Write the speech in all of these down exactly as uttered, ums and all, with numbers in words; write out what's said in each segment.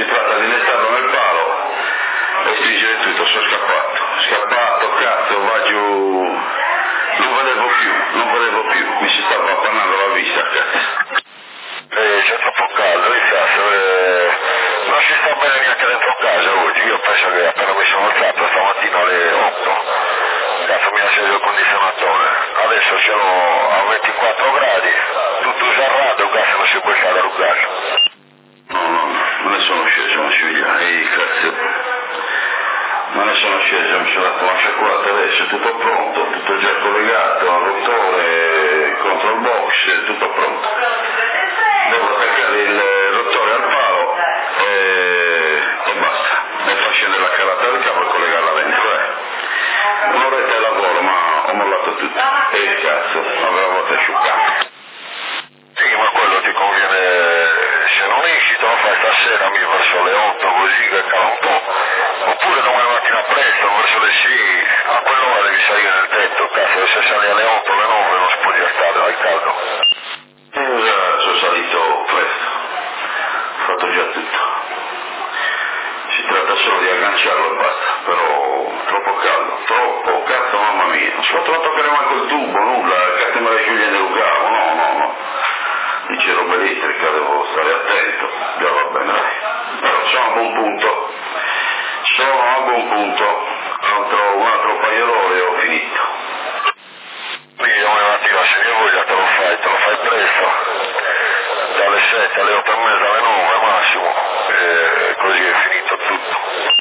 si tratta di metterlo nel palo e stringere tutto, sono scappato, scappato, cazzo, va giù, non vedevo più, non vedevo più, mi si stava appannando la vista, cazzo. Eh, c'è troppo caldo, eh, non si sta bene neanche dentro casa oggi, io penso che appena mi sono alzato stamattina alle otto, cazzo mi ha acceso il condizionatore, adesso siamo a ventiquattro gradi, tutto usato, cazzo non si può fare a gas. No, no, non ne sono sceso, non si vede, ehi cazzo, non ne sono sceso, mi sono dato una sciacquata adesso, tutto pronto, tutto già collegato, rottore contro il box, tutto pronto. Devo attaccare il rottore al palo e, e basta, e far scendere la calata del cavo e collegarla dentro, eh. Un'oretta di lavoro, ma ho mollato tutto, e cazzo, avrò volta asciugato. Sì, ma quello ti conviene, se non esci te lo fai stasera mi verso le otto così che cala un po', oppure domani mattina presto verso le sei, a quell'ora devi salire nel tetto, cazzo, se sali alle otto alle nove non si può già stare al caldo. Eh, sono salito presto, ho fatto già tutto, si tratta solo di agganciarlo e basta, però troppo caldo, troppo, cazzo mamma mia, non si può toccare manco il tubo, nulla, cazzo me la sciogliendo il cavo, no, no, no. Dice roba elettrica, devo stare attento, già va bene, dai. Però sono a buon punto, sono a buon punto, altro, un altro paio d'ore e ho finito. Quindi domani mattina se ne voglia te lo fai, te lo fai presto, dalle sette alle otto e mezza alle nove massimo, e così è finito tutto.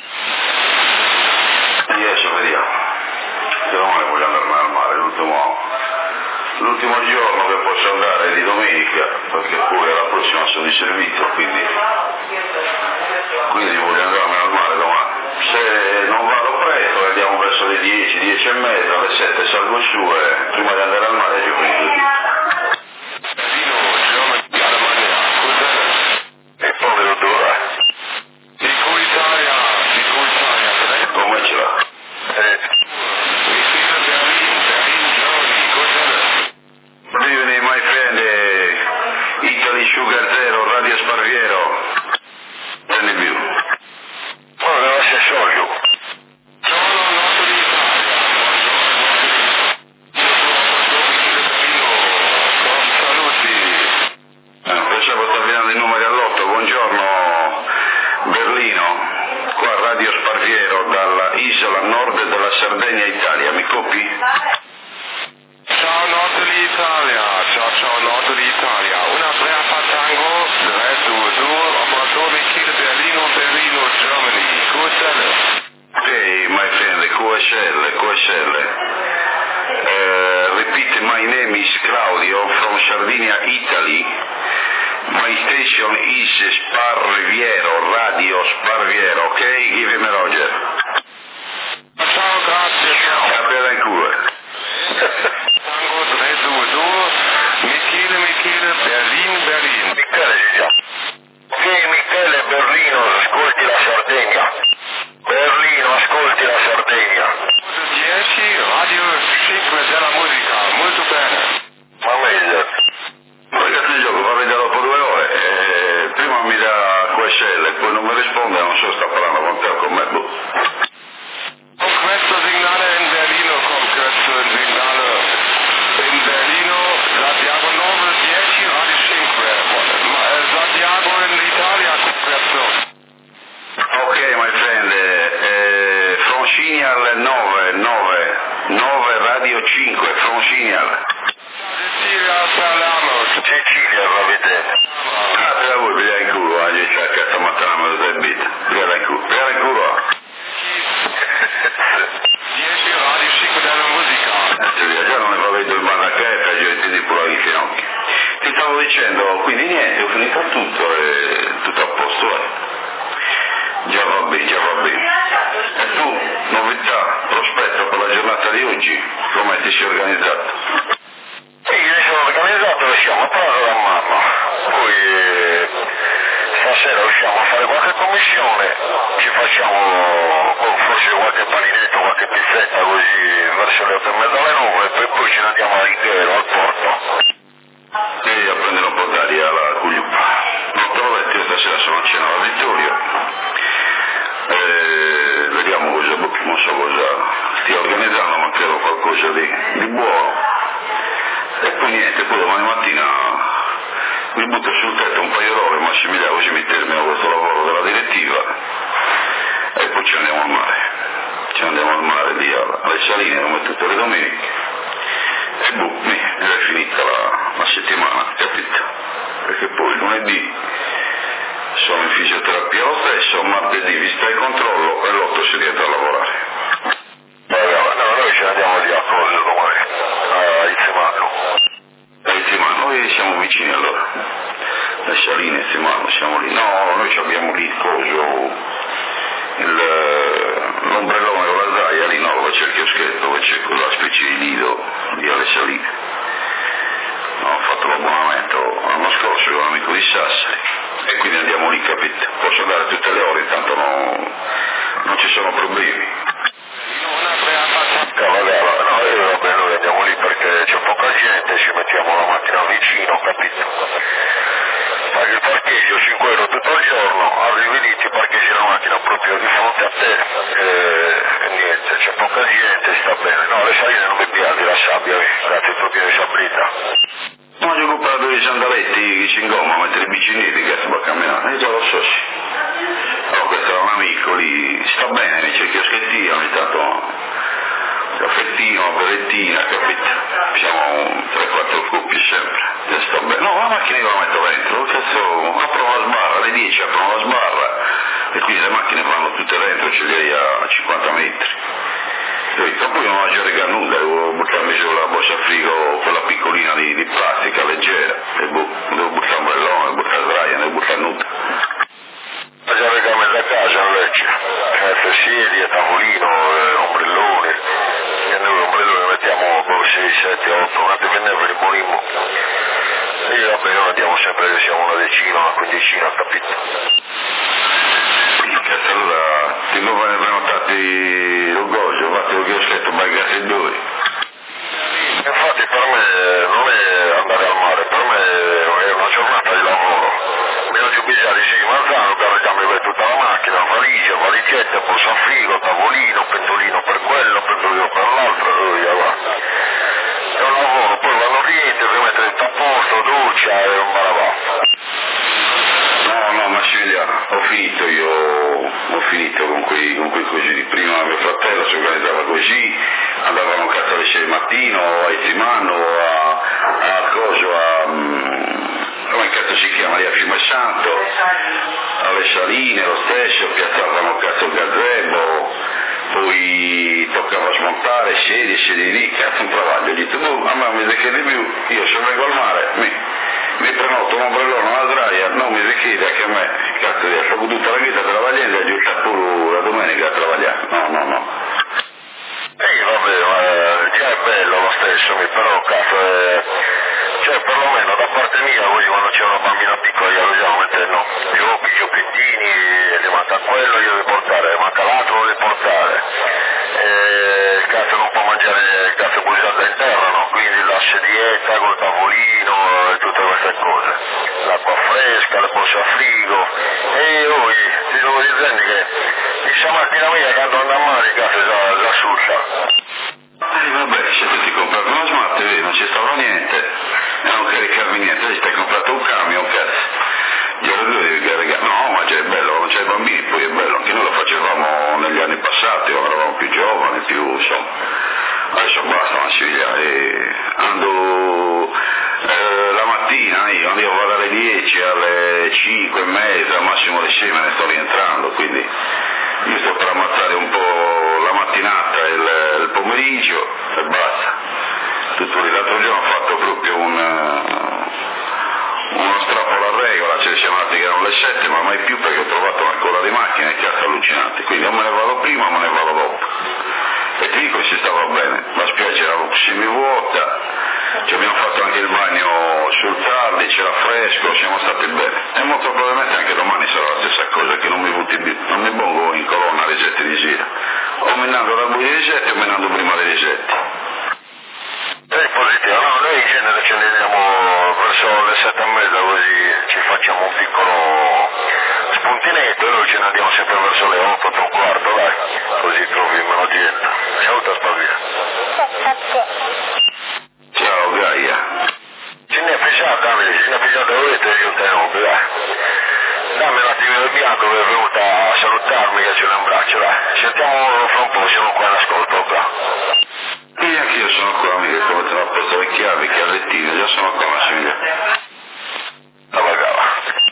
E adesso vediamo, che domani voglio andarmene al mare, l'ultimo... L'ultimo giorno che posso andare è di domenica, perché poi la prossima sono di servizio, quindi, quindi voglio andarmene al mare domani. Se non vado presto andiamo verso le dieci, dieci e mezza, alle sette salgo su e prima di andare al mare gioco in tutto. E povero dura. Dico Italia, dico Italia. Come ce l'ha? Eh. Good evening, my friend, uh, Italy Sugar Zero, Radio Sparviero. Tell me you. Oh, deve essere Soglio. Sono noto di Italia. Saluti. Eh, pensavo sta finendo i numeri all'otto. Buongiorno, Berlino. Qua Radio Sparviero, dalla isola nord della Sardegna, Italia. Mi copi? Ciao Nord d'Italia, ciao ciao Nord d'Italia, una brava tango, tre due due, operatore Michele Berlino, Berlino, Germany, Q S L. Okay, my friend, Q S L, Q S L. Uh, repeat, my name is Claudio from Sardinia, Italy. My station is Sparviero, Radio Sparviero, okay? Give him a Roger. Ciao, grazie, ciao. A bella in culo. Tango tre due due, Michele Michele Berlin Berlin. Michele si chiama. Sì, Michele Berlino, ascolti la Sardegna. Berlino, ascolti la Sardegna. dieci, Radio cinque della musica, molto bene. Ma meglio. Ragazzi, il gioco va bene dopo due ore. Eh, prima mi dà Q S L, poi non mi risponde, non so se sta parlando con te o con me. Con questo segnale in Berlino, con questo segnale in Berlino, Santiago nove dieci Radio cinque, Santiago in Italia con questo. Ok, my friend, eh, from Signal nove nove nove Radio cinque, from Signal. Sicilia parliamo, Sicilia va vedere. Ah, te la vuoi pigliare in culo, oggi c'è la cazzo mattina me lo sei bita. Pigliala in culo, pigliala in culo. dieci Radio cinque della musica. Eh, già non ne vedo il banacchetta, io ti dico pure i finocchi. Ti stavo dicendo, quindi niente, ho finito tutto e tutto a posto, eh. Già va bene, già va bene. E tu, novità, prospetto per la giornata di oggi, come ti sei organizzato? Sì, io mi sono organizzato, usciamo a parlare da mamma, poi eh, stasera usciamo a fare qualche commissione, ci facciamo oh, forse qualche paninetto, qualche pizzetta così verso le otto e mezza alle nove, e poi ce ne andiamo a Righiero, al porto. E a prendere un po' d'aria alla cugliupa. Non te l'ho detto, io stasera sono a cena alla Vittoria. niente, poi domani mattina mi butto sul tetto un paio d'ore, Massimiliano, così mi termino questo lavoro della direttiva e poi ci andiamo al mare, ci andiamo al mare lì alle Saline come tutte le domeniche e boh, mi è finita la, la settimana, capito? Perché poi lunedì sono in fisioterapia lo stesso, martedì vista il controllo e l'otto si rientra a lavorare. No, noi ci andiamo lì a Coso domani, a Izzimano. A Izzimano, noi siamo vicini allora. Le Saline, Izzimano, siamo lì. No, noi abbiamo lì il coso, il, l'ombrellone con la zaia lì, no, dove c'è il chioschetto, dove c'è quella specie di nido lì alle Saline. No, ho fatto l'abbonamento l'anno scorso con un amico di Sassari e quindi andiamo lì, capito? Posso andare tutte le ore, intanto no, non ci sono problemi. No, vabbè, no, io, vabbè, noi andiamo lì perché c'è poca gente, ci mettiamo la macchina vicino, capito? Paghi il parcheggio, cinque euro tutto il giorno, arrivi lì, ti parcheggi la macchina proprio di fronte a te e, e niente, c'è poca gente, sta bene. No, le Saline non mi piace la sabbia, grazie proprio di sabrita. No, io ho comprato dei sandaletti che ci ingomma a mettere i bicineti che si va a camminare, io già lo so, sì. Però questo era un amico lì, sta bene, c'è il chioschettino, ogni tanto caffettino, berettina, capito? Siamo tre quattro coppie sempre, e sta bene. No, la macchina io la metto dentro, cazzo, aprono la sbarra, alle dieci aprono la sbarra, e quindi le macchine vanno tutte dentro, ce li hai a cinquanta metri. Poi non ho già regalato nulla, devo buttarmi giù la borsa frigo, quella piccolina di, di plastica leggera, e bu- devo buttare un ombrellone, devo buttare sdraia, non devo buttare nulla. Ho già regalato mezza casa a Lecce, cioè sedie, tavolino, eh, ombrelloni, e noi l'ombrellone mettiamo sei, sette, otto, quante me ne per il bonimo. E io vabbè, noi andiamo sempre che siamo una decina, una quindicina, capito? Cazzo, allora, ti devo prenotati l'orgoglio, fate lo chioschetto, bagate e due. Infatti per me non è andare al mare, per me è una giornata di lavoro. Mi ho giubilato di sei Marzano per recarmi per tutta la macchina, valigia, valigetta, borsa frigo, tavolino, pentolino per quello, pentolino per l'altro, e via va. È un lavoro, poi vanno rientri, rimettere tutto a posto, doccia e un baravà. No, no, Massimiliano, ho finito io, ho finito con quei, con quei così. Prima mio fratello si organizzava così, andavano a casa alle sei del mattino, a Izzimano, a, a Coso, a, come cazzo si chiama lì, a Fiumesanto, alle Saline lo stesso, piazzavano cazzo il gazebo, poi toccava smontare, sedie, sedie lì, cazzo un travaglio, ho detto, boh, a me mi dice che di più, io se vengo al mare, mi... mi prenoto un ombrellone, una sdraia, non mi si chiede che a me, cazzo di ho tutta la vita travagliando e giusto pure la domenica a travagliare, no, no, no. Sì, vabbè, ma già è bello lo stesso, però cazzo è... cioè perlomeno da parte mia, così quando c'è una bambina piccola io logicamente no, giochi, giochettini, gli manca quello, io devo portare, manca l'altro, lo devo portare, e il cazzo non può mangiare, il cazzo bugiato in terra, no, quindi la sedietta col tavolino e tutte queste cose, l'acqua fresca, le borse a frigo, e io ti devo dire che questa mattina mia quando ando a mare il cazzo già, già succia. Eh vabbè, se tu ti comprato una smart, vedi, non ci stava niente, e non caricarmi niente, ti stai comprato un camion, cazzo. Io lo devi caricare, no, ma c'è bello, non c'è i bambini, poi è bello, anche noi lo facevamo negli anni passati, quando eravamo più giovani, più, insomma, adesso basta Massimiliano, e ando eh, la mattina, io io vado alle dieci, alle cinque e mezza, al massimo alle sei me ne sto rientrando, quindi io sto per ammazzare un po' la mattinata e il, il pomeriggio e basta. Tutto lì. L'altro giorno ho fatto proprio un, uno strappo alla regola, ci siamo andati che erano le sette, ma mai più perché ho trovato una coda di macchine che è allucinante, quindi o me ne vado prima o me ne vado dopo. E ti dico che si stava bene, la spiaggia era semivuota, ci abbiamo fatto anche il bagno sul tardi, c'era fresco, siamo stati bene. E molto probabilmente anche domani sarà la stessa cosa, che non mi butti più, non mi pongo in colonna le gette di gira. O menando la buia di gette o menando prima le gette. È positivo, no, noi in genere ce ne andiamo verso le sette e mezza così ci facciamo un piccolo spuntinetto e noi ce ne andiamo sempre verso le otto, otto e un quarto, dai, così trovi meno gente. Ciao, Spavia. Ciao Gaia. che è venuta a salutarmi, che ce l'ho in braccio, dai. Sentiamo fra un po', siamo qua in ascolto, qua. E anche io sono qua, mica, come te l'ho posto le chiavi, che al lettino, già sono qua, Massimiliano. La pagava.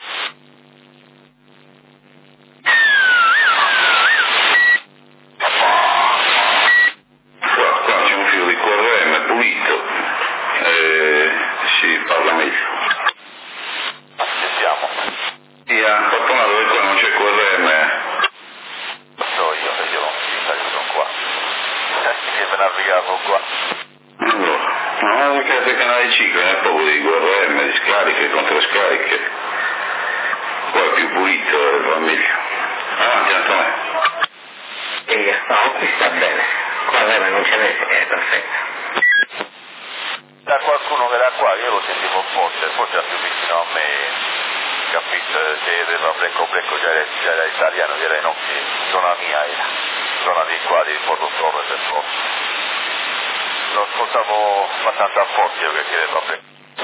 Qua, qua c'è un filo di Q R M pulito, e si parla meglio. Sentiamo. Sì, ha fatto male perché qua non c'è Q R M. So io, che io non mi sa che sono qua. Che me navigavo qua. Allora, no, perché il canale cinque non è proprio di Q R M, di scariche, controscariche. Qua è più pulito, va meglio. Avanti, Antonio. Sì, no, qui sta bene. Qua vera non ce n'è, è perfetto. Da qualcuno che era qua, io lo sentivo forte, forse era più vicino a me, capito, se era brecco brecco già era, già era italiano, direi no, che zona mia era, zona di qua di Porto Torre per forza. Lo ascoltavo abbastanza forte io che chiedeva brecco.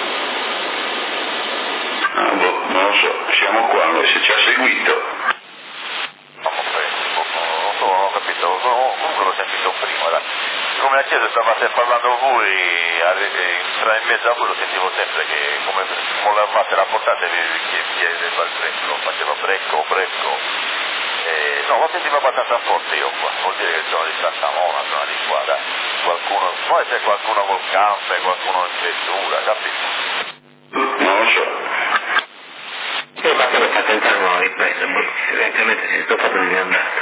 Ah, boh, non lo so, siamo qua noi, se ci ha seguito. Non ho preso, non so, non ho capito, comunque l'ho sentito prima, era. Come ha chiesto stavate parlando voi, tra in mezzo a voi lo sentivo sempre che come volevate la portata che chiedeva il brecco, faceva brecco, brecco. Eh, no, lo sentivo abbastanza forte io qua, vuol dire che sono di Santa Mona, sono di qua, dai. Qualcuno, poi c'è qualcuno col camper, qualcuno in vettura, capito? Non lo so. Io infatti lo sta tentando, non ho ripreso, evidentemente si è stoppato di andare.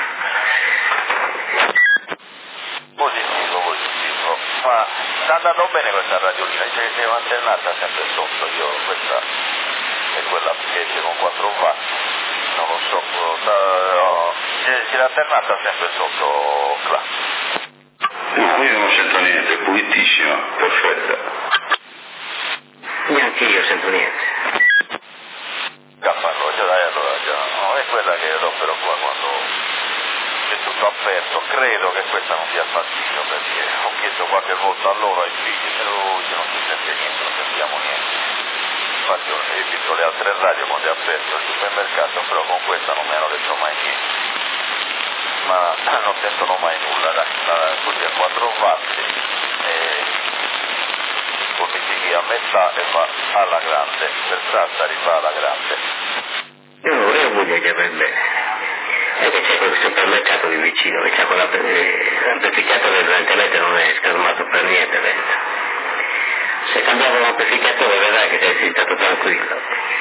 Positivo, positivo. Ma sta andando bene questa radiolina, dice che si è alternata sempre sotto, io questa è quella che c'è con quattro watt, non lo so, no, si è alternata sempre sotto qua. No, io non sento niente, è pulitissima, perfetta. Neanche io sento niente. Caffarlo, già dai allora, già, no, è quella che adopero qua quando è tutto aperto, credo che questa non dia fastidio perché ho chiesto qualche volta a loro ai figli, però io non si sente niente, non sentiamo niente. Infatti ho visto le altre radio quando è aperto il supermercato, però con questa non mi hanno detto mai niente. Ma non sentono mai nulla, dai, così a quattro watt e positivi a metà e va alla grande, per salsa rifà alla grande. Io, io voglio che va bene. E che c'è quel supermercato di vicino che c'ha quella l'amplificatore evidentemente non è schermato per niente dentro. Se cambiavo l'amplificatore vedrai che sei stato tranquillo.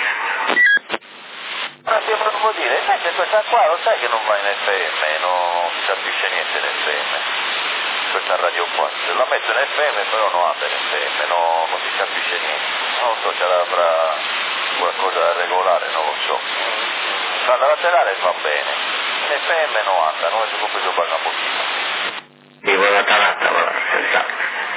Ma ti volevo dire, invece questa qua lo sai che non va in F M, non si capisce niente in F M. Questa radio qua, se la metto in F M però non anda in F M, no, non si capisce niente. Non lo so, ce l'avrà qualcosa da regolare, non lo so. La laterale va bene, in F M non anda, non è compreso paga un pochino. Mi vuole la talatta, guarda, senz'altro.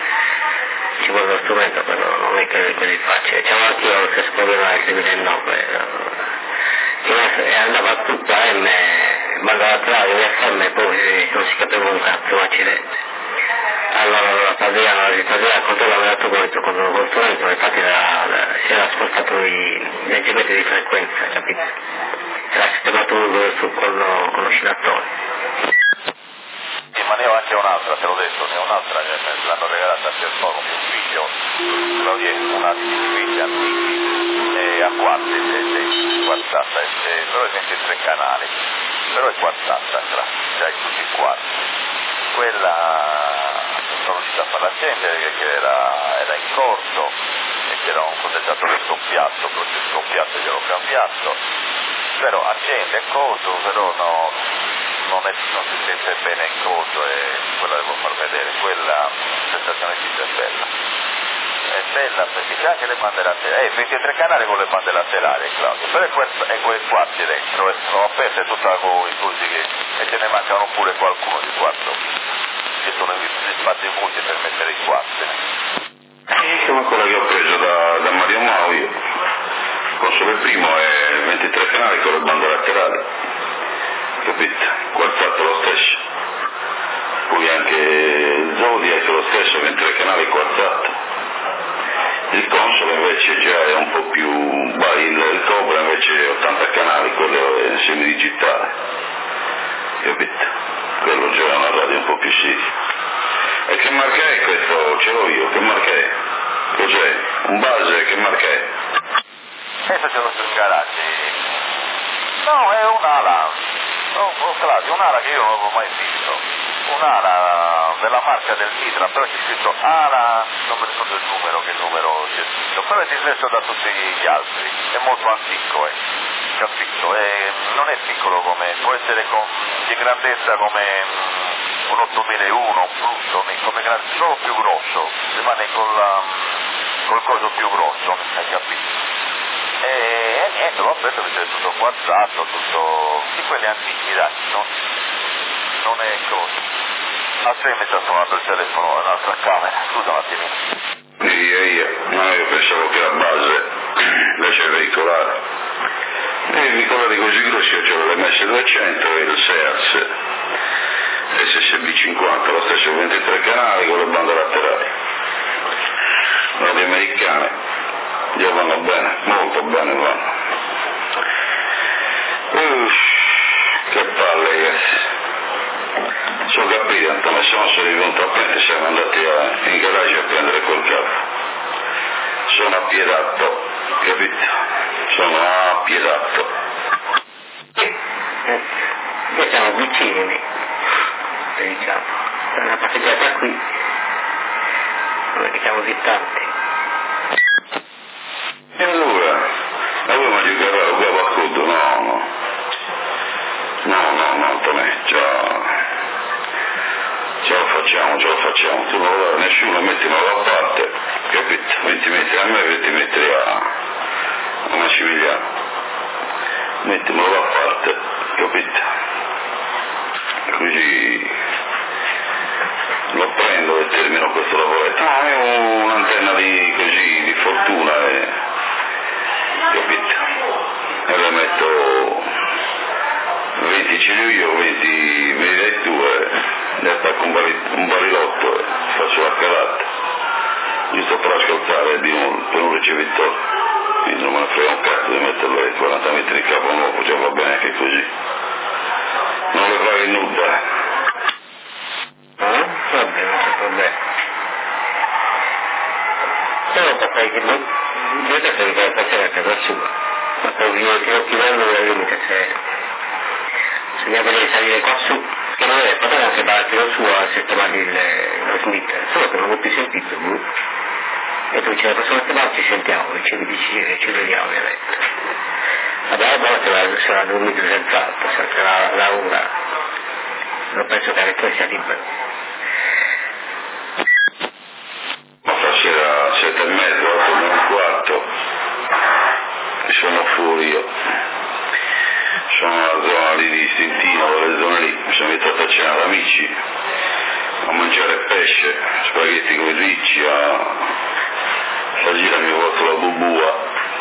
Ci vuole lo strumento, però non è che è così facile. C'avevo anch'io lo stesso problema del duemilanove. Che andava tutta M, mandava la trave in F M e poi non si capiva un cazzo, un accidente. Allora la Padriana, la Padriana controlla mi ha dato conto con lo strumento, infatti la, la, si era spostato i leggermente di frequenza, capito? Era sistemato su con lo, con l'oscillatore. Sì, ma ne ho anche un'altra, te l'ho detto, ne ho un'altra che me l'hanno regalata per forum mio figlio, lo riesco un attimo di figli antichi, e a quarti, e quartata, e, però è ventitré canali, però è quartata, cioè tutti i quarti. Quella sono riuscito a farla accendere che era, era in corso e c'era un condensatore scoppiato, poi si è scoppiato e gliel'ho cambiato, però accende il coso, però no, non, è, non si sente bene il coso e quella devo far vedere, quella sensazione di è bella. È bella perché c'è anche le bande laterali, eh, ventitré canali con le bande laterali, Claudio, però è quel, è quel quarti dentro, e sono aperte tutta con i cosi che, e ce ne mancano pure qualcuno di quattro, che sono gli spazi vuoti per mettere i quarti. Come quella che ho preso da, da Mario Mau io. Console primo è ventitré canali con le bande laterali, capito? Quartato lo stesso. Poi anche il Zodiac è lo stesso, ventitré canali quartato. Il console invece già è un po' più, bah, il, il Cobra invece è ottanta canali, quello è semidigitale, capito? Quello già è una radio un po' più seria. E che marca è questo? Ce l'ho io, che marca è? Cos'è? Un base, che marca è? Questo ce l'ho sul garage. No, è un'ala, oh, oh, Claudio, un'ala che io non avevo mai visto. Un'ala della marca del Mitra, però c'è scritto ala, non mi ricordo il numero, che numero c'è scritto, però è diverso da tutti gli altri, è molto antico, eh. Capito? È, non è piccolo come, può essere con, di grandezza come un ottomilauno, un Pluto, come grande, solo più grosso, rimane col, col coso più grosso, hai capito? E, e niente, l'ho aperto perché è tutto quadrato, tutto, di quelli antichi, dai, no? Non è cosa. A te mi sta suonando il telefono, è un'altra camera, scusa un attimino. Io, io, no, io pensavo che la base invece veicolare. E i veicolari così grossi io c'avevo l'M S duecento e il Sears S S B cinquanta, lo stesso ventitré canali con le bande laterali. Radio americane, già vanno bene, molto bene vanno. Uff, che palle, ragazzi. Sono capito, Antonio, siamo solo venuti a prendere, siamo andati a, in garage a prendere quel capo. Sono appiedato, capito? Sono appiedato. Noi siamo vicini, diciamo, c'è una passeggiata qui, non è che siamo distanti. E allora, allora mi giocare a uguale a crudo, no, no. No, no, no, Antonio, già... Ce lo facciamo, ce lo facciamo, tu non lo nessuno, mettilo da parte, capito? venti metri a me e venti metri a, a una Civigliano. Mettimelo da parte, capito? Così lo prendo e termino questo lavoretto. No, è un'antenna di così, di fortuna, e, capito? E le metto venti ce li ho io, venti me li dai tu e ne attacco un, bari, un barilotto e faccio la calata, giusto per ascoltare di un, per un ricevitore, quindi non me ne frega un cazzo di metterlo ai quaranta metri di capo nuovo, già va bene anche così, non le fai nuda. Ah, va bene, non c'è problema. Però potrei che non, io te devi fare passare a casa sua, ma per venire fino a Chivello non è il limite, se bisogna vedere salire qua su, che non è, poteva anche partire su a sistemare il, lo Smith, solo che non l'ho più sentito, blu. E tu dici, la prossima settimana ci sentiamo, e ci dici che ci vediamo ovviamente. Vabbè, a volte la, sarà dormito senz'altro, sempre la, la ora, non penso che tu sia libero. Ma stasera sette e mezza, otto e un quarto, sono fuori io. Sono nella zona lì di Stintino, quelle zone lì, mi sono invitato a cena ad amici, a mangiare pesce, spaghetti con i ricci, a salire mi porto la bubua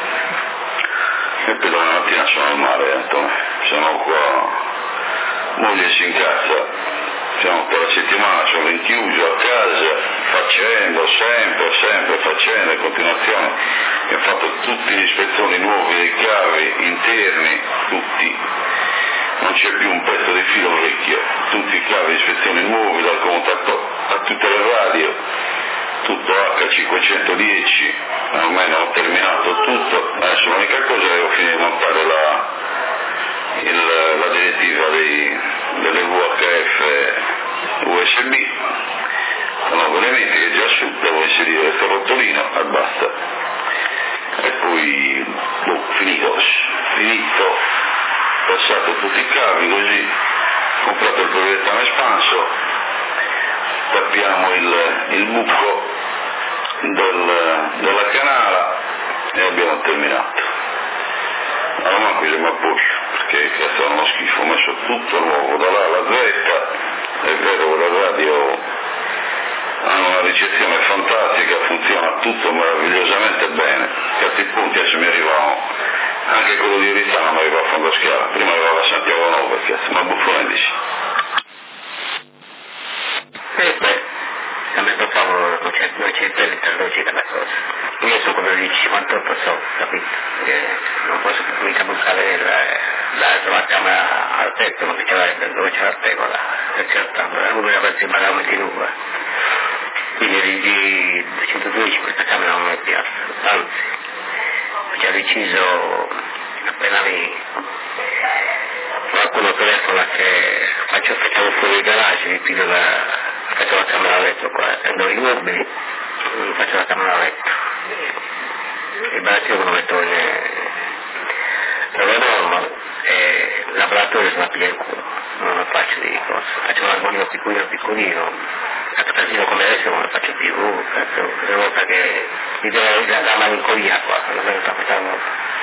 e poi domani mattina sono al mare, Antonio, sono qua, moglie si incazza, siamo per la settimana, sono rinchiuso a casa, facendo, sempre, sempre, facendo, in continuazione, abbiamo fatto tutte le ispezioni nuove dei cavi interni, tutti, non c'è più un pezzo di filo vecchio, tutti i cavi di ispezioni nuovi, dal contatto a tutte le radio, tutto H cinquecentodieci, ormai non ho terminato tutto, adesso l'unica cosa è che devo finire di montare la, il, la direttiva dei, delle V H F U S B, con nuovi elementi che già su, devo inserire questo rotolino e basta. E poi, boh, finito, finito, passato tutti i cavi così, comprato il proiettore espanso, tappiamo il, il buco del, della canala e abbiamo terminato. Allora qui siamo a posto, perché questo è uno schifo, ho messo tutto nuovo, da là alla Z, è vero che la radio hanno una ricezione fantastica, funziona tutto meravigliosamente bene, certi punti adesso mi arrivano, anche quello di Orizzano mi arriva a Fondo Schiava, prima arrivava a Santiago Nuovo, cazzo, ma buffone dici. E poi, a me per favore non c'è, non c'è per interlogica la cosa. Io sono come dieci cinquantotto so, capito? Che non posso mica buttare la, la camera al tetto, dove c'era, dove c'era la tegola, certo, uno era per pagare un ventidue. Quindi di duecentododici questa camera non mi piace, anzi, ho già deciso, appena mi qualcuno telefona che faccio, facciamo fuori il garage, mi pido la, faccio la camera a letto qua, prendo i mobili, faccio la camera a letto. Il barattino lo metto in dove dormo e il laboratorio se la piglia il culo, non lo faccio di cosa, faccio un armonio piccolino piccolino, a casino come adesso non lo faccio più, cazzo, una volta che mi deve la, la malinconia qua, non me lo sta facendo.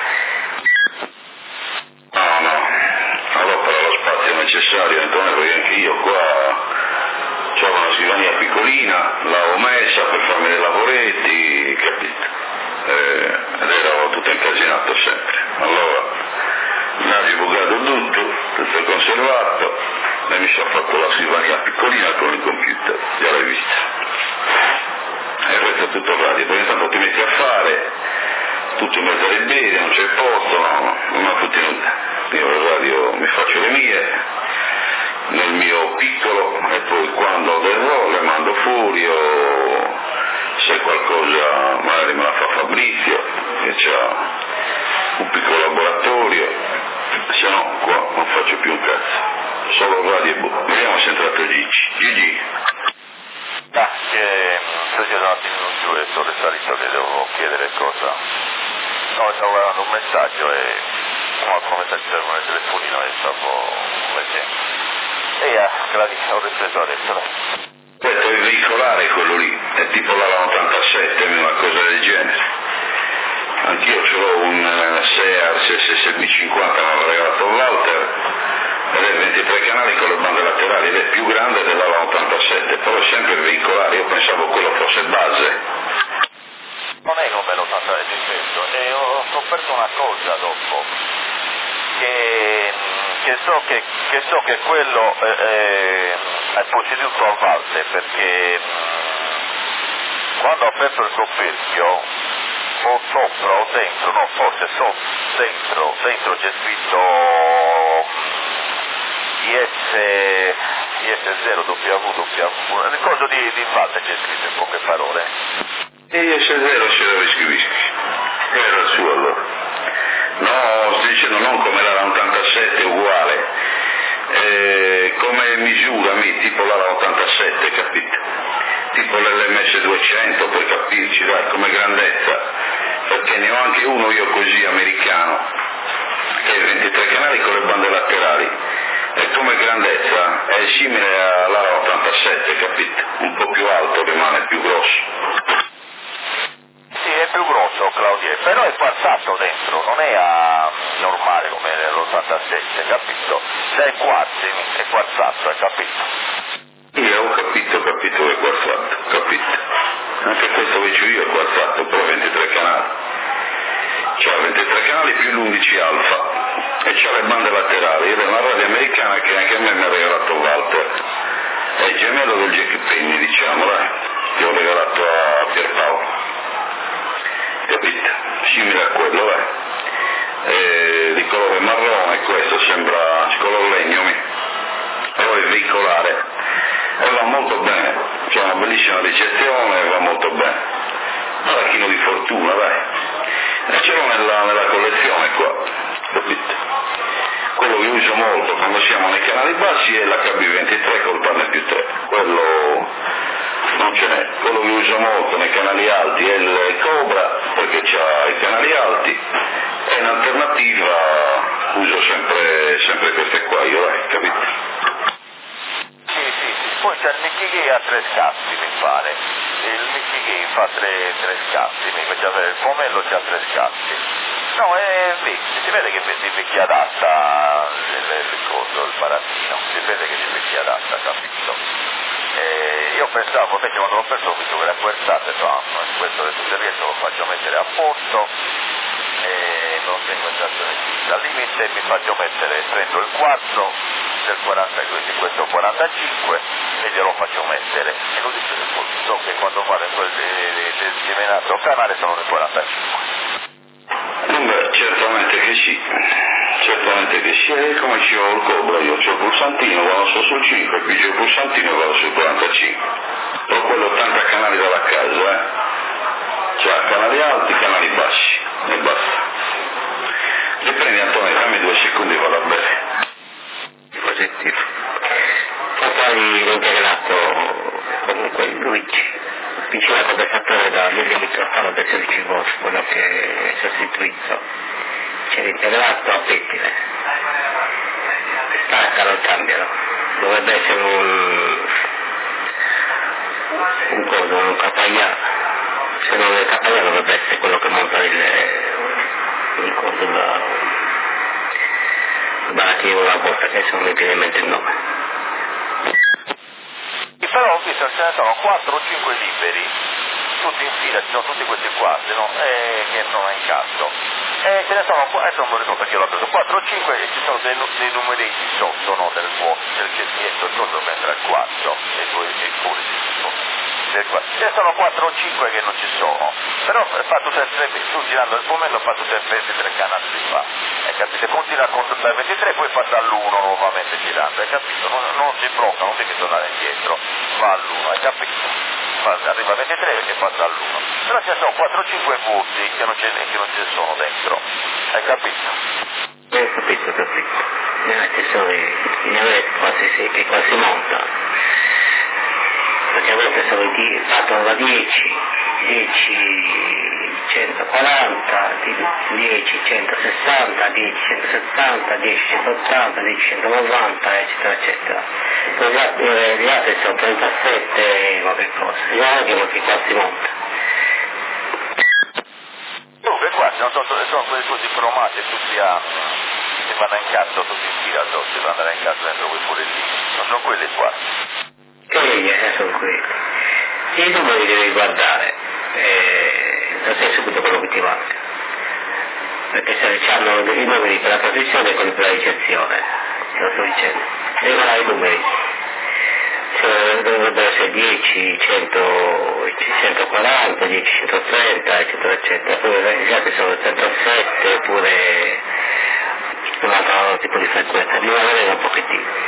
No, no, allora però lo spazio necessario, Antonio, perché anche io qua c'ho una scrivania piccolina, l'avevo messa per farmi dei lavoretti, capito? Eh, ed ero tutto incasinato sempre. Allora, mi ha ribugato tutto, tutto conservato, e mi sono fatto la scrivania piccolina con il computer, già l'hai vista. E il resto è tutto radio, perché intanto ti metti a fare, tutto in mezzo alle bene, non c'è posto, no, non ho tutti nulla. Io il radio mi faccio le mie, nel mio piccolo, e poi quando verrò le mando fuori o se qualcosa magari me la fa Fabrizio, che ha un piccolo laboratorio, se no qua non faccio più un cazzo, solo radio e boh. Vediamo se è entrato Gigi. Gigi. Ah, che sto un attimo giù e sono risalito che devo chiedere cosa. No, stavo guardando un messaggio e un altro messaggio del telefonino e stavo leggendo. E ah, ho ripreso adesso. Questo è il veicolare quello lì, è tipo la ottantasette, una cosa del genere. Anch'io ho un Sears S S B cinquanta, me l'ha regalato Walter, ed è ventitré canali con le bande laterali ed è più grande dell'ala ottantasette, però è sempre veicolare, io pensavo quello fosse base. Non è come l'ottantasette, e ho scoperto una cosa dopo, che, che, so, che, che so che quello è, è, è posseduto a valte, perché quando ho aperto il coperchio, o sopra o dentro, no forse so, dentro, dentro c'è scritto I S, I S zero W W, nel coso di, di valte c'è scritto in poche parole. E I S zero se lo riscrivisci, era il suo allora. No, sto dicendo non come l'ala ottantasette uguale, eh, come misura, tipo l'ala ottantasette, capito? Tipo l'L M S duecento, per capirci, dai, come grandezza, perché ne ho anche uno io così americano, che è ventitré canali con le bande laterali, e come grandezza è simile all'ala ottantasette, capito? Un po' più alto, rimane più grosso. Sì, è più grosso, Claudio, però è quarzato dentro, non è a normale come l'ottantasette, capito? Se è quarzi, è quarzato, hai capito? Io ho capito, capito che è quarzato, capito? Anche questo che c'ho io è quarzato, però ventitré canali. C'ha ventitré canali più l'undici alfa e c'ha le bande laterali, ed è una radio americana che anche a me mi ha regalato Walter. È il gemello del Jack Penny, diciamo, dai, che ho regalato a Pierpaolo. Capito? Simile a quello, dai. E di colore marrone, questo sembra color legno, però è veicolare. E va molto bene, c'è una bellissima ricezione, va molto bene. Arachino di fortuna, dai. E ce l'ho nella, nella collezione qua, capito? Quello che uso molto quando siamo nei canali bassi è l'H B ventitré col panne più tre, quello non ce n'è. Quello che uso molto nei canali alti è il Cobra, perché c'ha i canali alti, e in alternativa uso sempre, sempre queste qua, io, dai, capito? Poi c'è il Mickey Gay a tre scatti, mi pare. Il Mickey Gay fa tre, tre scatti, mi faccia vedere il pomello c'ha tre scatti. No, è lì, si vede che si picchia adatta il, il coso, il barattino, si vede che si picchia adatta, capito? E io pensavo, invece quando l'ho preso ho visto che era quarzato e no, questo del riesco lo faccio mettere a posto e non tengo in stazione fissa. Al limite mi faccio mettere, prendo il quattro del quarantadue, di questo quarantacinque e glielo faccio mettere. E così so che quando vado in quel determinato canale sono del quarantacinque. Beh, certamente che sì, certamente che sì, e come ci ho il cobra io, c'ho il pulsantino, vado su sul cinque, qui c'è il pulsantino e vado sul quarantacinque. Ho quello ottanta canali dalla casa, eh. Cioè canali alti, canali bassi, e basta. Riprendi Antonio, dammi due secondi e vado a bere. Positivo. E poi l'integrato comunque Luigi, vicino al conversatore da mille microfono da sedici volt, quello che è sostituito. C'è l'integrato a pettine. Staccalo e cambialo. Dovrebbe essere un un coso, un capaglià. Se non è il capaglià dovrebbe essere quello che monta il il coso da barattino una volta, che adesso non mi viene in mente il nome. Però ho visto che ce ne sono quattro o cinque liberi, tutti in fila, ci sono tutti questi qua, no? eh, che sono in cazzo. E ce ne sono, adesso non mi ricordo perché l'ho preso, quattro o cinque e ci sono dei, dei numeretti sotto, no? Del vuoto, del cerchietto sotto mentre il quattro, e due e pure del quattro. Ce ne sono quattro o cinque che non ci sono, però ho fatto sempre, tu girando il pomello ho fatto sempre ventitré canali fa, hai capito? Continua a controllare ventitré, poi passa all'uno nuovamente girando, hai capito? Non, non si blocca, non devi tornare indietro, va all'uno, hai capito? Arriva a ventitré e passa all'uno. Però ci sono quattro o cinque voti che non, ce ne, che non ci sono dentro, hai capito? Ho capito, ho capito. Eh, ci sono i navetti quasi sì, che quasi montano. Praticamente sono i partono da dieci, dieci, centoquaranta, dieci, centosessanta, dieci, centosettanta, dieci, centottanta, dieci, centonovanta, eccetera, eccetera. Poi gli altri, gli altri sono trentasette, qualche cosa. Gli altri che qua si monta. Dunque qua sono, sono, sono quelli tutti cromati, tutti a... si vanno in cazzo, tutti in fila, si vanno andare in cazzo dentro quei pure lì. Non sono quelli qua. Quelli eh, sono quelli. I numeri devi guardare, eh, non sai subito quello che ti manca. Perché se hanno i numeri per la trasmissione e quelli per la ricezione, te lo sto dicendo. Devi guardare i numeri. Cioè, dovrebbero essere dieci, cento, centoquaranta, dieci, centotrenta, eccetera, eccetera. Poi gli altri sono trentasette, oppure un altro tipo di frequenza. Devi vedere un pochettino.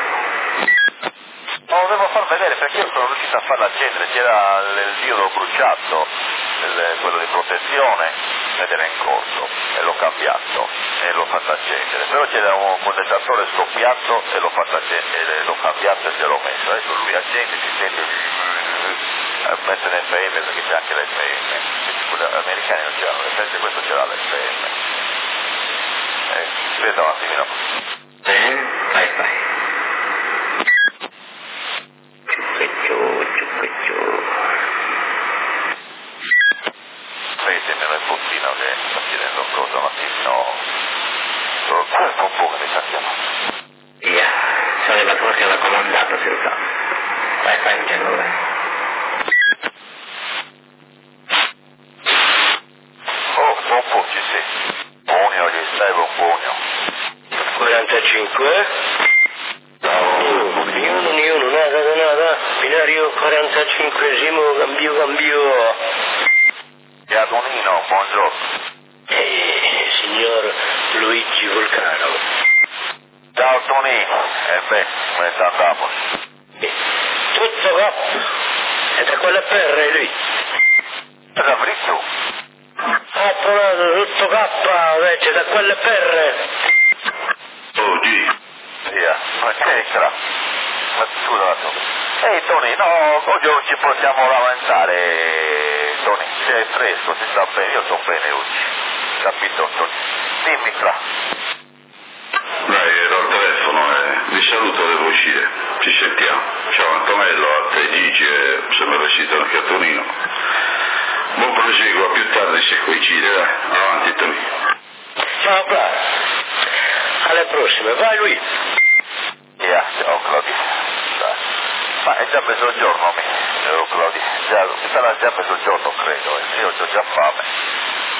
Non lo devo far vedere perché io sono riuscito a farla accendere, c'era il diodo bruciato, il, quello di protezione, ed era in corso, e l'ho cambiato, e l'ho fatto accendere. Però c'era un condensatore scoppiato e l'ho fatto accendere, l'ho cambiato e ce l'ho messo. Adesso lui accende, si sente, ha messo in F M perché c'è anche l'F M. Quelli americani non c'erano l'F M, questo c'era l'F M. Eh, aspetta un attimino. Eh, vai, vai. Vedetemi nel bottino che sta chiedendo cosa un attimino. Questo un po' che mi sta chiamando. Via, sono arrivato quasi alla comandata senza. Vai, fai in genere. Oh, un po' ci sei. Pugno, gli stai un pugno. quarantacinque? Oh, niuno, niuno, nada, nada. Binario quarantacinquesimo, cambio, cambio. Adonino, buongiorno. Eh, signor Luigi Vulcano. Ciao Tonino. Eh beh, come sta andando? Eh, tutto va. E da quella perra lui. Cosa avrei tu? Ha provato tutto K invece da quelle perre. Oh, G. Via, ma che extra? Ma scusa, ehi Tony, no, oggi non ci possiamo lamentare, Tony, sei fresco, si sta bene, io sto bene oggi, capito Tony? Dimmi fra. Dai, ero al telefono e vi saluto, devo uscire. Ci sentiamo. Ciao Antonello, a te Gigi e se mi recito anche a Tonino. Buon proseguo, a più tardi se coincide, dai. Avanti Tonino. Ciao Clara. Alle prossime, vai lui. Yeah, ciao Claudio. Dai. Ma è già mezzogiorno, mi, ciao Claudio. Già, mi sarà già mezzogiorno credo, eh. Io ho già fame.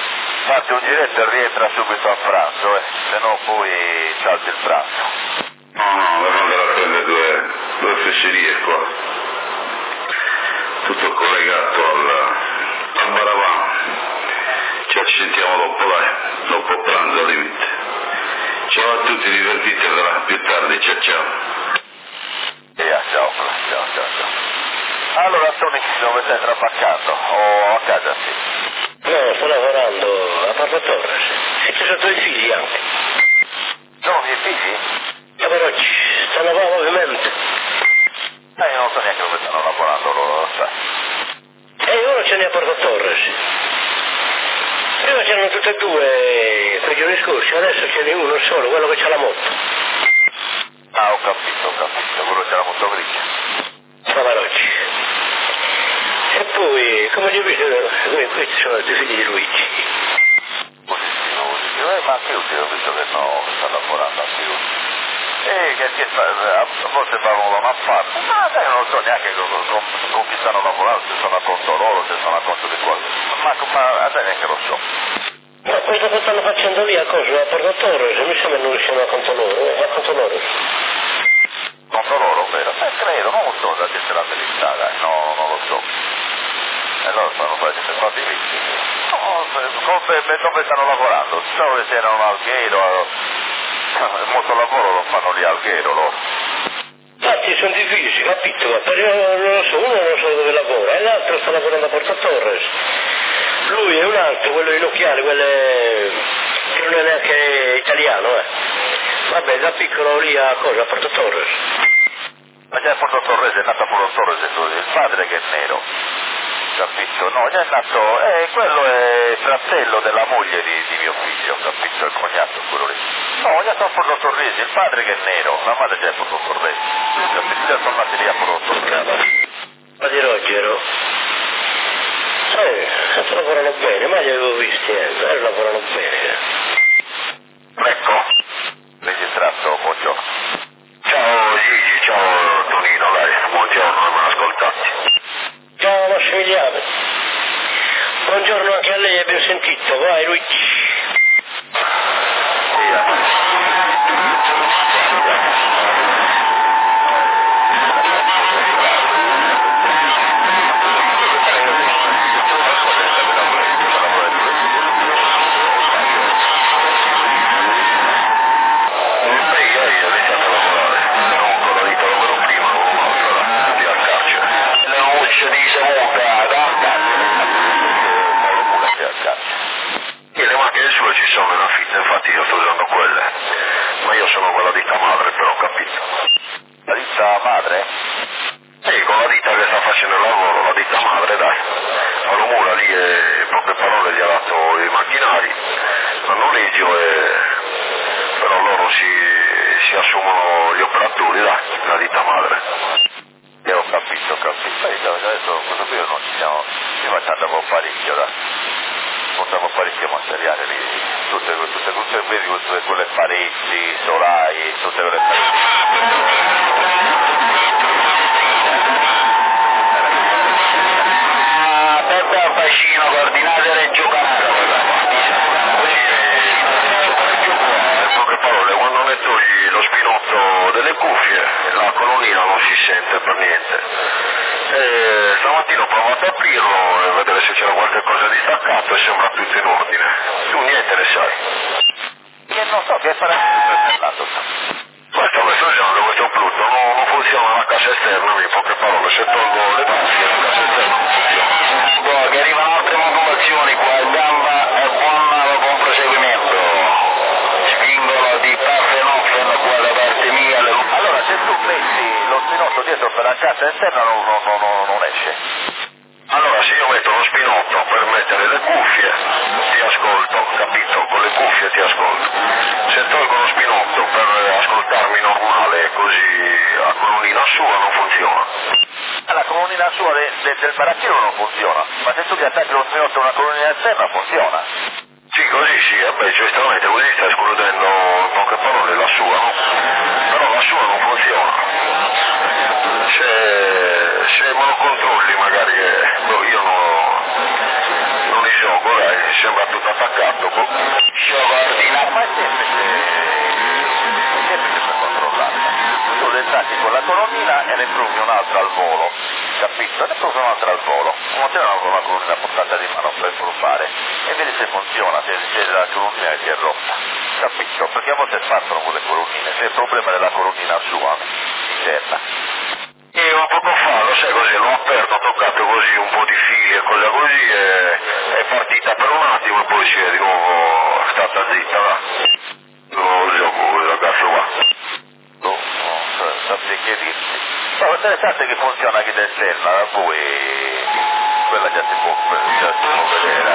Fatti un giretto e rientra subito a pranzo, eh. Se no poi salti il pranzo. No, no, devo andare a prendere due, due fesserie qua. Tutto collegato al, al Baravan. Ci sentiamo dopo, dai, dopo pranzo al limite. Ciao a tutti, divertitevi, più tardi, ciao ciao. Yeah, ciao, ciao, ciao, ciao. Allora Tony, dove stai trabaccando? O a casa sì? No, sto lavorando a Porto Torres. E ci sono due figli anche. Sono miei figli? E però ci stanno qua ovviamente. Eh, io non so neanche dove stanno lavorando loro, lo sai. E uno ce n'è a Porto Torres. Prima c'erano tutte e due quei giorni scorsi, adesso ce n'è uno solo, quello che c'ha la moto. Ah, ho capito, ho capito, quello c'era molto grigia. Favarocci. E poi, come ti dice, questi sono i figli di Luigi. Positivo, positivo. Eh, ma anche io ho visto che no, sta lavorando anche io. E che si sta, a volte fanno una mappato, ma dai, non so neanche con, con, con chi stanno lavorando, se sono a conto loro, se sono a conto di qualcosa. Ma, ma a te neanche lo so. Ma quello che stanno facendo lì a cosa? A Porto Torres, mi sembra che non riusciamo a conto loro, eh, a conto loro. Conto loro, vero? Eh, credo, non lo so, da gente la verità, dai, no, non lo so. E loro stanno facendo fatti visti. No, come, dove stanno lavorando? So se erano un alghero, molto lavoro lo fanno lì alghero loro. Infatti sono divisi, capito? Però io non lo so, uno non so dove lavora e l'altro sta lavorando a Porto Torres. Lui è un altro, quello in occhiali, quello è... che non è neanche italiano, eh. Vabbè, da piccolo lì a cosa, a Porto Torres. Ma già Porto Torres è nato a Porto Torres, il padre che è nero, capito? No, già è nato, eh, quello è fratello della moglie di, di mio figlio, capito? Il cognato, quello lì. No, già sono a Porto Torres, il padre che è nero, la madre già è a Porto Torres, capito? Già sono nati lì a Porto Torres. Ma di Rogero. Eh, lavorano bene, ma li avevo visti, eh, eh lavorano bene. Ecco, registrato, buongiorno. Ciao Gigi, ciao Tonino, dai, buongiorno, non ascoltati. Ciao Massimiliano. Buongiorno anche a lei, abbiamo sentito, vai Luigi. E le macchine sue ci sono in affitto, infatti io sto usando quelle, ma io sono quella ditta madre, però, capito? La ditta madre? Sì, con la ditta che sta facendo il lavoro, la ditta madre, dai. A Romura lì, in poche parole, gli ha dato i macchinari, a noleggio, e... però loro si, si assumono gli operatori, dai, la ditta madre. E ho capito, ho capito. Adesso questo qui non ci siamo, prima ci andavo parecchio, dai. Portavo parecchio materiale lì, tutte, tutte, tutte, vedi tutte quelle pareti, solai, tutte quelle pareti. Ah, Peppe al bacino, coordinate Reggio Calabria, così più qua, in poche parole, quando ne togli lo spinotto delle cuffie, la colonnina non si sente per niente. E stamattina ho provato a aprirlo e vedere se c'era qualche cosa di staccato e sembra tutto in ordine. Tu niente ne sai. Che non so che farà parlato. Questo mi sto usando, questo brutto, no, non funziona la cassa esterna, in poche parole, se tolgo le cuffie la cassa esterna non funziona. Poi che arrivano altre motivazioni qua, il gamba è buona dopo un proseguimento. Spingono di Parfenofen qua da parte mia. Le... Allora se tu metti lo spinotto dietro per la cassa esterna non, non, non, non esce. Allora se io metto lo spinotto per mettere le cuffie ti ascolto, capito? Con le cuffie ti ascolto. Se tolgo lo spinotto per ascoltarmi normale così a colonnina sua non funziona. La colonnina sua de, de, del baracchino non funziona, ma se tu ti attacchi lo spinotto a una colonnina esterna funziona. Sì, così sì, e beh giustamente così stai escludendo in poche parole la sua, no? Però la sua non funziona. Se, se me lo controlli magari che boh, io no, non li gioco, dai, sembra tutto attaccato. Boh. Io guardi, ma è semplice, è semplice per controllare. con la colonnina e ne provi un'altra al volo, capito? Ne provi un'altra al volo, non c'è una, una colonnina portata di mano per provare e vedi se funziona, se c'è la colonnina che si è rotta, capito? Perché a volte partono con le colonnine, c'è il problema della colonnina sua, interna. E un poco fa, lo sai così, l'ho aperto, ho toccato così un po' di fili e cose così e è partita per un attimo e poi si è di nuovo stata zitta, va. Non so come ragazzo qua. No, non saprei che dirti. Ma interessante che funziona anche dall'esterno, poi quella già si può, già si può vedere.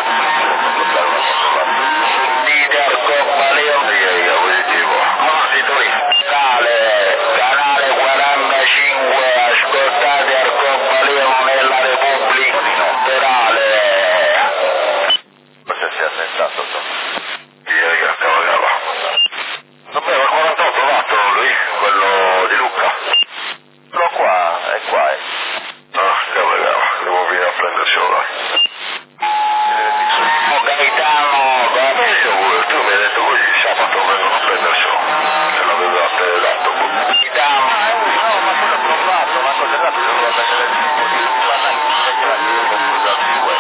Leader Coppa Leon di positivo. Avanti tu lì. Canale, canale quarantacinque, ascoltate al Coppa Leon nella Repubblica Federale. Forse si è assentato. Direi che cavallava. Vabbè, ma quarantotto watt lui, quello di Lucca. No, qua, è qua, eh. No, cavallava, devo venire a prenderselo, dai. Gaetano, guarda, tu mi hai detto così, sabato vengono a prenderselo. Se l'avevo dato, dato. Gaetano. No, ma cosa ho provato, ma cosa dato, devo prendere il tipo di banana, che la devo comprare al due.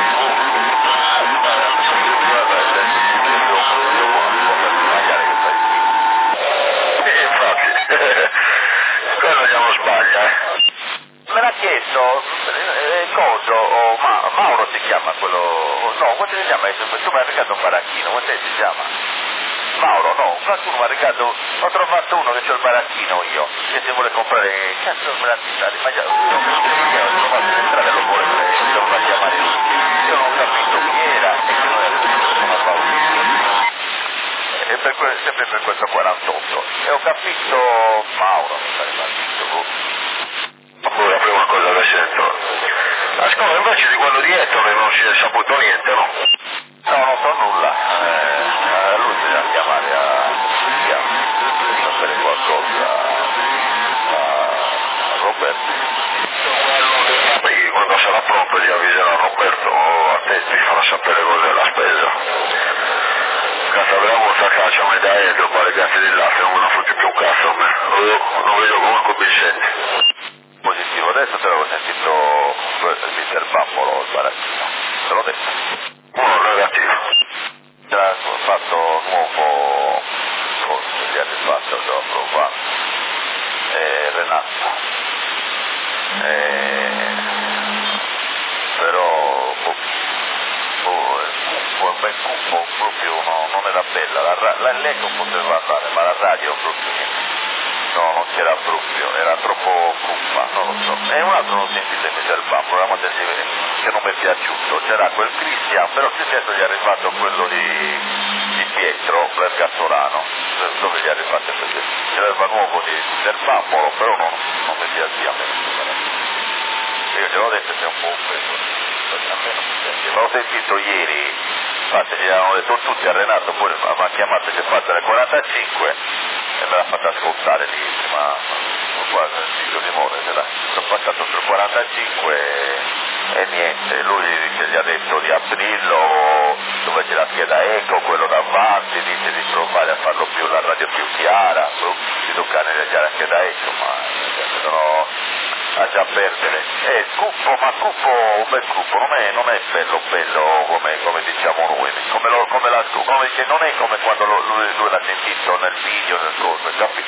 Quello non sbaglia, eh. Me l'ha chiesto, eh, coso, oh, Ma, Mauro si chiama quello, no, come si chiama? Tu mi hai regalato un baracchino, come si chiama? Mauro, no, tu mi hai regalato, ho trovato uno che c'ho il baracchino io, che si vuole comprare, cazzo me l'ha tirato, ma già, non so che ho trovato l'entrata e lo vuole prendere, devo far chiamare lui. Io non ho capito chi era e che non era una paura. E per que- sempre per questo quarantotto. E ho capito Mauro, mi pare capito. Poi la prima cosa che sento. Ascolta, invece di quello di Ettore non si è saputo niente, no? No, non so nulla. Eh, lui bisogna chiamare a sapere qualcosa a Roberto. Sì, quando sarà pronto gli avviserà a Roberto o a te ti farà sapere cos'è la spesa. Cazzo, abbiamo questa caccia a metà e dopo le piazze di là, se non me ne fotte più un cazzo a me. Non vedo comunque convincente. Positivo, adesso te l'avevo sentito il mister Bambolo, il baracchino. Te l'ho detto. Uno negativo. C'era fatto nuovo, forse gli anni fatto, devo provare. Eh, Renato. Eh, però oh, un bel cupo proprio no, non era bella, la, ra- la l'eco poteva andare, ma la radio proprio niente. No, non c'era proprio, era troppo cuffa, non lo so. E un altro non sentite mister Bambolo, la madre che non mi è piaciuto, c'era quel Cristian, però più che altro gli è arrivato quello di, di Pietro, Vergassolano, dove gli è arrivato questo? C'era nuovo di mister Bambolo, però non, non mi piaceva a me. Io gliel'ho detto che è un po' un peso. A me non mi piace. L'ho sentito ieri, infatti gli hanno detto tutti a Renato, poi mi ha chiamato che fa le quarantacinque e me l'ha fatta ascoltare lì, ma guarda il figlio di Mone, sono passato sul quarantacinque e, e niente, lui che gli ha detto di aprirlo dove c'è la scheda eco, quello davanti, dice di provare a farlo più, la radio più chiara, di toccare la scheda eco, ma sono a già perdere. È cupo, ma cupo, un bel cupo, non è, non è bello bello come, come diciamo noi, come, lo, come la come, che non è come quando lo, lui, lui l'ha sentito nel video, nel coso, capito?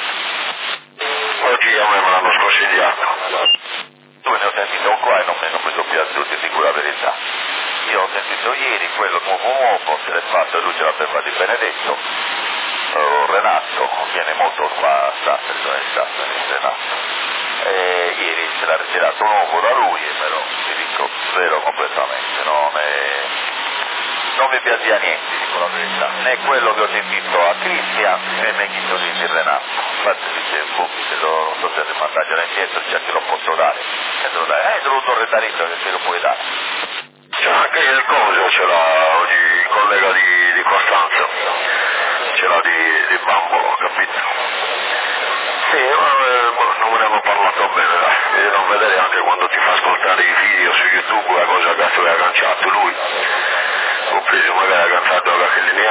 Oggi a me me l'hanno sconsigliato. Tu ne ho sentito qua e non, non mi sono piaciuti, ti dico la verità. Io ho sentito ieri quello nuovo nuovo, se l'è fatto e lui ce l'aveva di Benedetto. Uh, Renato viene molto qua a Sassari, dove è Sassari, Renato. E ieri ce l'ha ritirato nuovo da lui, però ti dico vero completamente, non, è, non mi piaceva niente, dico la verità, né quello che ho sentito a Cristian né me chi di, di Renato. Infatti dice un po' se lo, non so se rimandarglielo indietro, già che lo posso dare, e te lo dai, eh te lo do redarito che te lo puoi dare. C'è anche il coso, ce l'ha oggi il collega di, di Costanza, ce l'ha di, di Bambolo, capito? Sì, ma non me ne hanno parlato bene, dai. Mi devono vedere anche quando ti fa ascoltare i video su YouTube la cosa che ha agganciato lui. Ho preso magari agganciato qualche lineare.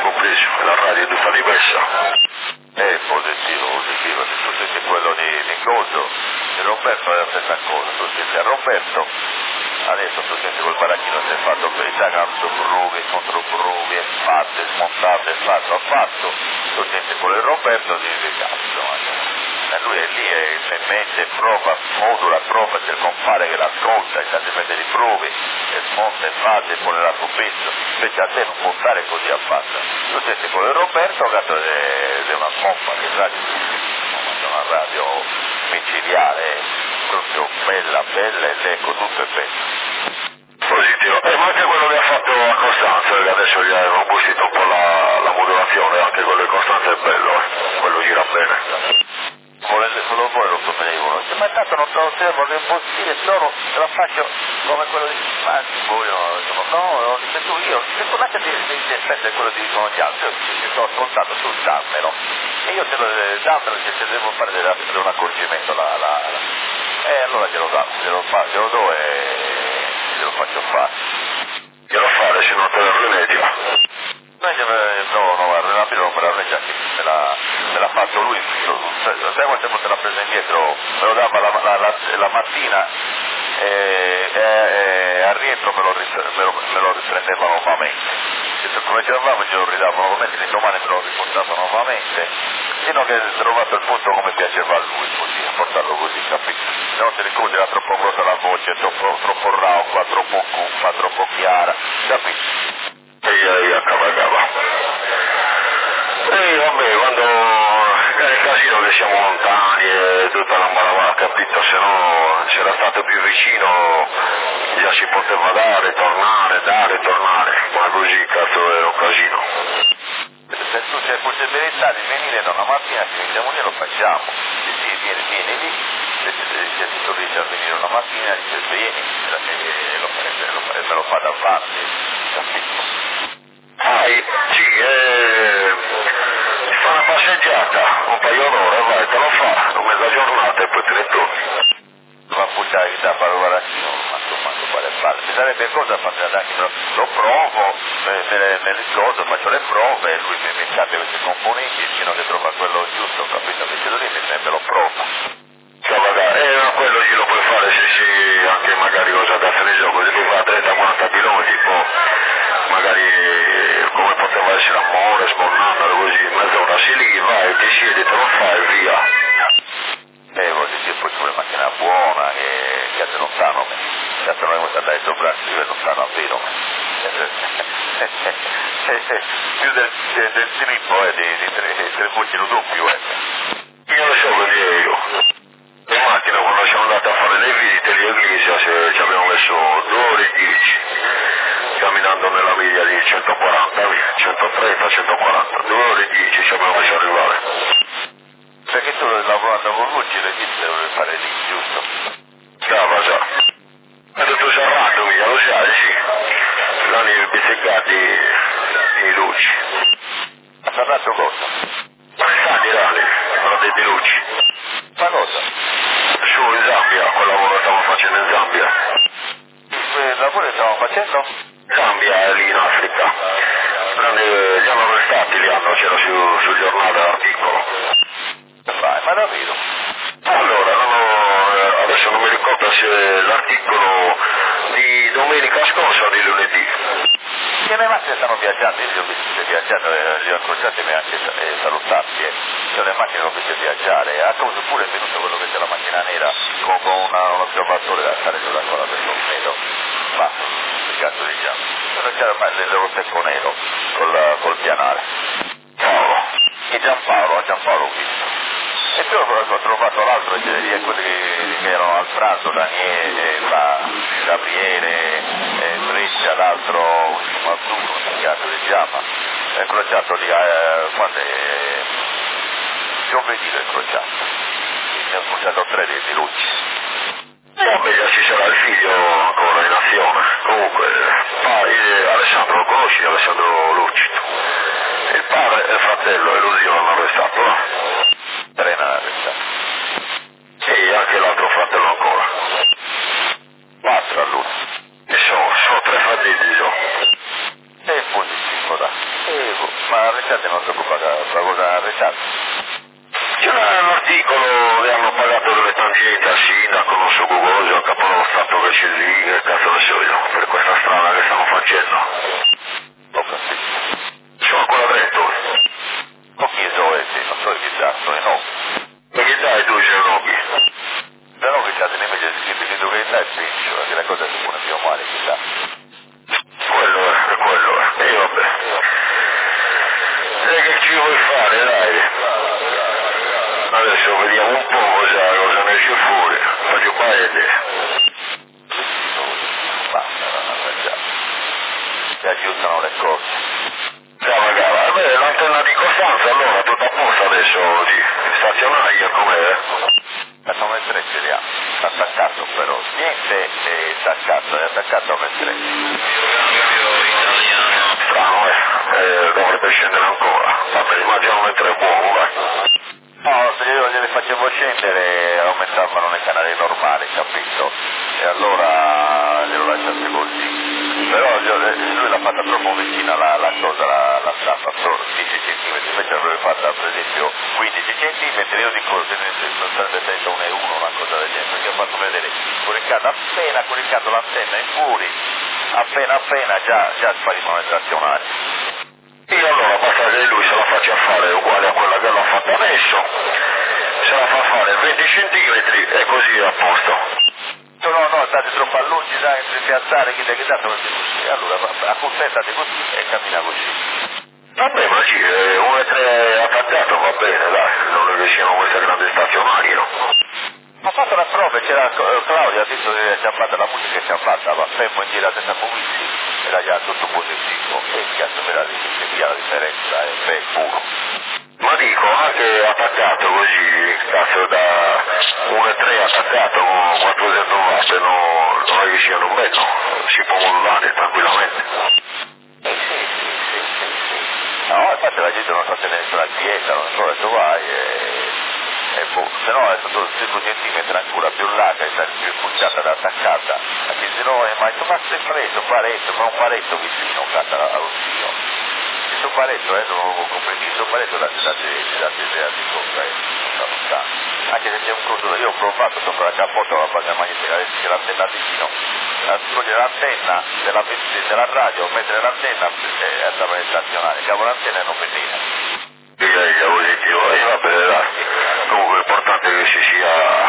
compreso, la radio è tutta diversa. È positivo, positivo, se tu senti quello di, di Gozo, di Roberto è la stessa cosa, tu senti a Roberto, adesso tu senti quel baracchino si è fatto per il tanto brughe, contro brughe, fatte, smontate, fatto, ha fatto, tu senti quello di Roberto di, di cazzo, e lui è lì e se mette, prova, modula, prova, c'è il compare che l'ascolta e si mette di prove, e smonta e fa, e pone la suo pezzo, invece a te non può stare così a fatta. Tu senti quello di Roberto, cazzo, è una pompa, che radio, una radio micidiale, proprio bella, bella, ed ecco, tutto è bello. Positivo. E ma anche quello che ha fatto a Costanza, che adesso gli hanno boostito un po' la, la modulazione, anche quello di Costanza è bello, eh. Quello gira bene. Solo voi lo sapevano, ma tanto non te lo servo che impossibile, solo te la faccio come quello di ma voi no, no, no, dice tu io, se tornate di effetto è quello di dicono gli altri, io ti sto ascoltando sul dammelo e io te lo dammelo che se devo fare della, un accorgimento la, la, la, e allora glielo do, glielo, fa, glielo do e glielo faccio fare. Glielo fare se non te lo rimedio. No, no, guarda, la non me la reggia che me l'ha, me l'ha fatto lui, sai quante volte l'ha presa indietro, me lo dava la, la, la, la mattina e, e, e al rientro me lo, me lo, me lo riprendeva nuovamente. E se come c'eravamo glielo ridavo nuovamente, l'indomani me lo riportava nuovamente, fino che ho trovato il punto come piaceva a lui, così, a portarlo così, capito? Se no ti ricordi era troppo grossa la voce, troppo, troppo rauca, troppo cuffa, troppo chiara, capito? E io cavalcava. E vabbè, quando è il casino che siamo lontani e tutta la malavà, capito? Se no c'era stato più vicino già si poteva dare, tornare, dare, tornare, ma così cazzo è un casino. Se tu c'è possibilità di venire da una mattina, ci mettiamo lì e lo facciamo. Se sì, vieni, vieni lì, se, se, se ti riesci a venire una mattina, dice vieni, e lo, lo, me lo fa da parte, capito? Ah, sì, eh, si fa una passeggiata, un paio d'ore, vai, te lo fa, una mezza giornata e poi te ne torni. Ma puttana che da fare un baracchino, ma insomma, non vale fare. Mi sarebbe cosa fare da anche, lo provo, me, me, me ricordo, faccio le prove e lui mi, mi cambia questi componenti fino a che trova quello giusto, capito? Mi chiedo lì e me lo prova. Cioè, magari, eh, no, quello glielo puoi fare, sì, sì, anche magari cosa da fare gioco, se lui fa trenta quaranta chilometri, poi magari come poteva essere amore, sbornandolo così, mezz'ora si lì, vai, ti siedi, te lo fai e via. Eh, voglio dire, poi c'è una macchina buona che, che non stanno, che non è stata sovrassiva e non stanno a vero. Più del, del, del triplo, eh, di, di tre, tre voci lo doppio, eh. Io lo so che io. Le macchine quando siamo andati a fare le visite lì a Iglesias ci abbiamo messo due ore e dieci. Camminando nella media di centoquaranta, centotrenta, centoquaranta, due ore e dieci ci abbiamo messo a arrivare. Perché tu lavorando con Luci le dite dove fare lì, giusto? Brava già. E tutto serrato, mica lo sai, sì. L'hanno i pizzicati i Luci. Ha parlato cosa? Ma sanno i rani, hanno detto i Luci. Ma cosa? Su in Zambia, quel lavoro che stavo facendo in Zambia. Il lavoro che stavamo facendo? Zambia è lì in Africa. Li, li hanno arrestati, li hanno, c'era su, sul giornale l'articolo. Vai, ma davvero? Allora, non ho, adesso non mi ricordo se l'articolo di domenica scorsa o di lunedì. Che le macchine stanno viaggiando, io li ho visti viaggiando, eh, li ho incrociati e mi ha anche eh, salutati, eh. Io le macchine le ho viste viaggiare, a causa pure è venuto quello che c'è la macchina nera con, con una, un osservatore da stare sulla coda del torpedo. Ma, che cazzo diciamo? Però c'era ormai le rossetto nero col, col pianale. Paolo. E Giampaolo, a Giampaolo ho visto. E poi ho trovato l'altro, cioè, quelli che, che erano al pranzo, Daniele, la, Gabriele, eh, Breccia, l'altro, Mazzucco, come cazzo si chiama, è incrociato lì, eh, quando è giovedì l'ho incrociato, ne ho incrociato tre di, di Lucci. Vabbè, già ci sarà il figlio ancora in azione. Comunque, poi, Alessandro lo conosci, Alessandro Lucci. Il padre e il fratello e lo zio l'hanno arrestato, no? Tre l'hanno arrestato. E anche l'altro fratello ancora. Quattro all'uno. E sono, sono tre fratelli, so. È positivo, dai. Eh, ma Arrecciate non si occupa di cosa Arrecciate? C'era un articolo che hanno pagato delle tangenti al sindaco, non so cosa, al capo dello Stato che c'è lì, che cazzo ne so io, per questa strada che stanno facendo. Ho capito. Sono ancora dentro. Con chi so è, non so chi cazzo, e no. E che dai tu, Genobi? Però che cazzo ne invece si finito che dai pincio, che la cosa si pone più male, chissà. Quello è, quello è. E vabbè. E che ci vuoi fare, dai? Adesso vediamo un po' cosa, cosa ne esce fuori. Faccio paese. Basta, già. Si aggiustano le cose. Ciao magari, vabbè, l'antenna di Costanza allora, tutto a posto adesso, sì. Stazionaria com'è? Ma sono le tre ce li ha, sta attaccato però, niente è attaccato, è attaccato alle tre. Strano, eh, eh dovrebbe scendere ancora. Vabbè, immagino le tre buono, vai. No, se io gliele facevo scendere aumentavano nei canali normali, capito? E allora glielo lasciate così. Però io, lui l'ha fatta troppo vicina la, la cosa, la, la stampa, solo dieci centimetri, invece l'avrebbe fatta per esempio quindici centimetri, io dico se non sarebbe stato un E uno, una cosa del genere, perché ho fatto vedere coricato appena coricato l'antenna in fuori, appena appena già, già sparivano le stazionari. E allora basta che lui se la faccia fare uguale a quella che l'ha fatta adesso, se la fa fare venti centimetri e così è a posto. No, no, state troppo a lungi, sai, per piazzare, chi te che tanto non si così, allora accontentate così e cammina così. Vabbè, ma sì, eh, uno e tre attaccato va bene, dai, non è che siano queste grandi stazionarie, no? Ho fatto la prova, c'era Claudia, ha detto che ci ha fatto la musica che ci ha fatta, va fermo in giro senza muoversi, era già tutto positivo, e cazzo me la dice, che via la differenza, è ben puro. Ma dico, anche attaccato così, cazzo da uno e tre attaccato con quattrocento watt, no, non è che siano bello, si può modulare tranquillamente. Eh sì, sì, sì, sì, sì. No, infatti la gente non sta tenendo nessuna dieta, non so, adesso vai e... e boh, se no è stato cinque centimetri ancora più larga, è più puntata da attaccata, perché se no è mai, ma sei preso, un paretto, ma un paretto vicino, cazzo, allo zio. Il paretto, eh, non lo comprendere, il paretto da da da di compra, non sta. Anche se c'è un coso, io ho provato sopra la cappotto la pagina magnetica, che l'antenna vicino, a togliere l'antenna della, della radio, mettere l'antenna e andare in stazionaria, cavo l'antenna e non vedere. Direi che positivo, e va bene, dai. Comunque è importante che si sia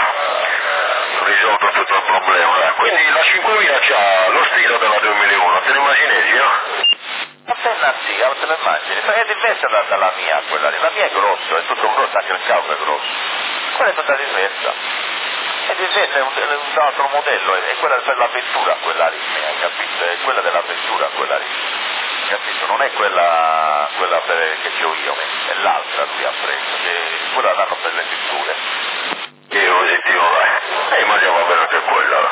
risolto tutto il problema, dai. Quindi la cinquemila c'ha lo stile della duemilauno, te ne immagini, no? L'antenna sì, te lo immagini, ma è diversa da, dalla mia quella lì, la mia è grosso, è tutto grosso, anche il cavo è grosso, quella è tutta diversa, è diversa, è un, è un altro modello, è quella per l'avventura quella lì, hai capito? È quella dell'avventura quella lì, capito? Non è quella, quella per, che c'ho io, è l'altra qui a prezzo, che quella l'hanno per le pitture. Che positivo, dai, e ma già va bene anche quella,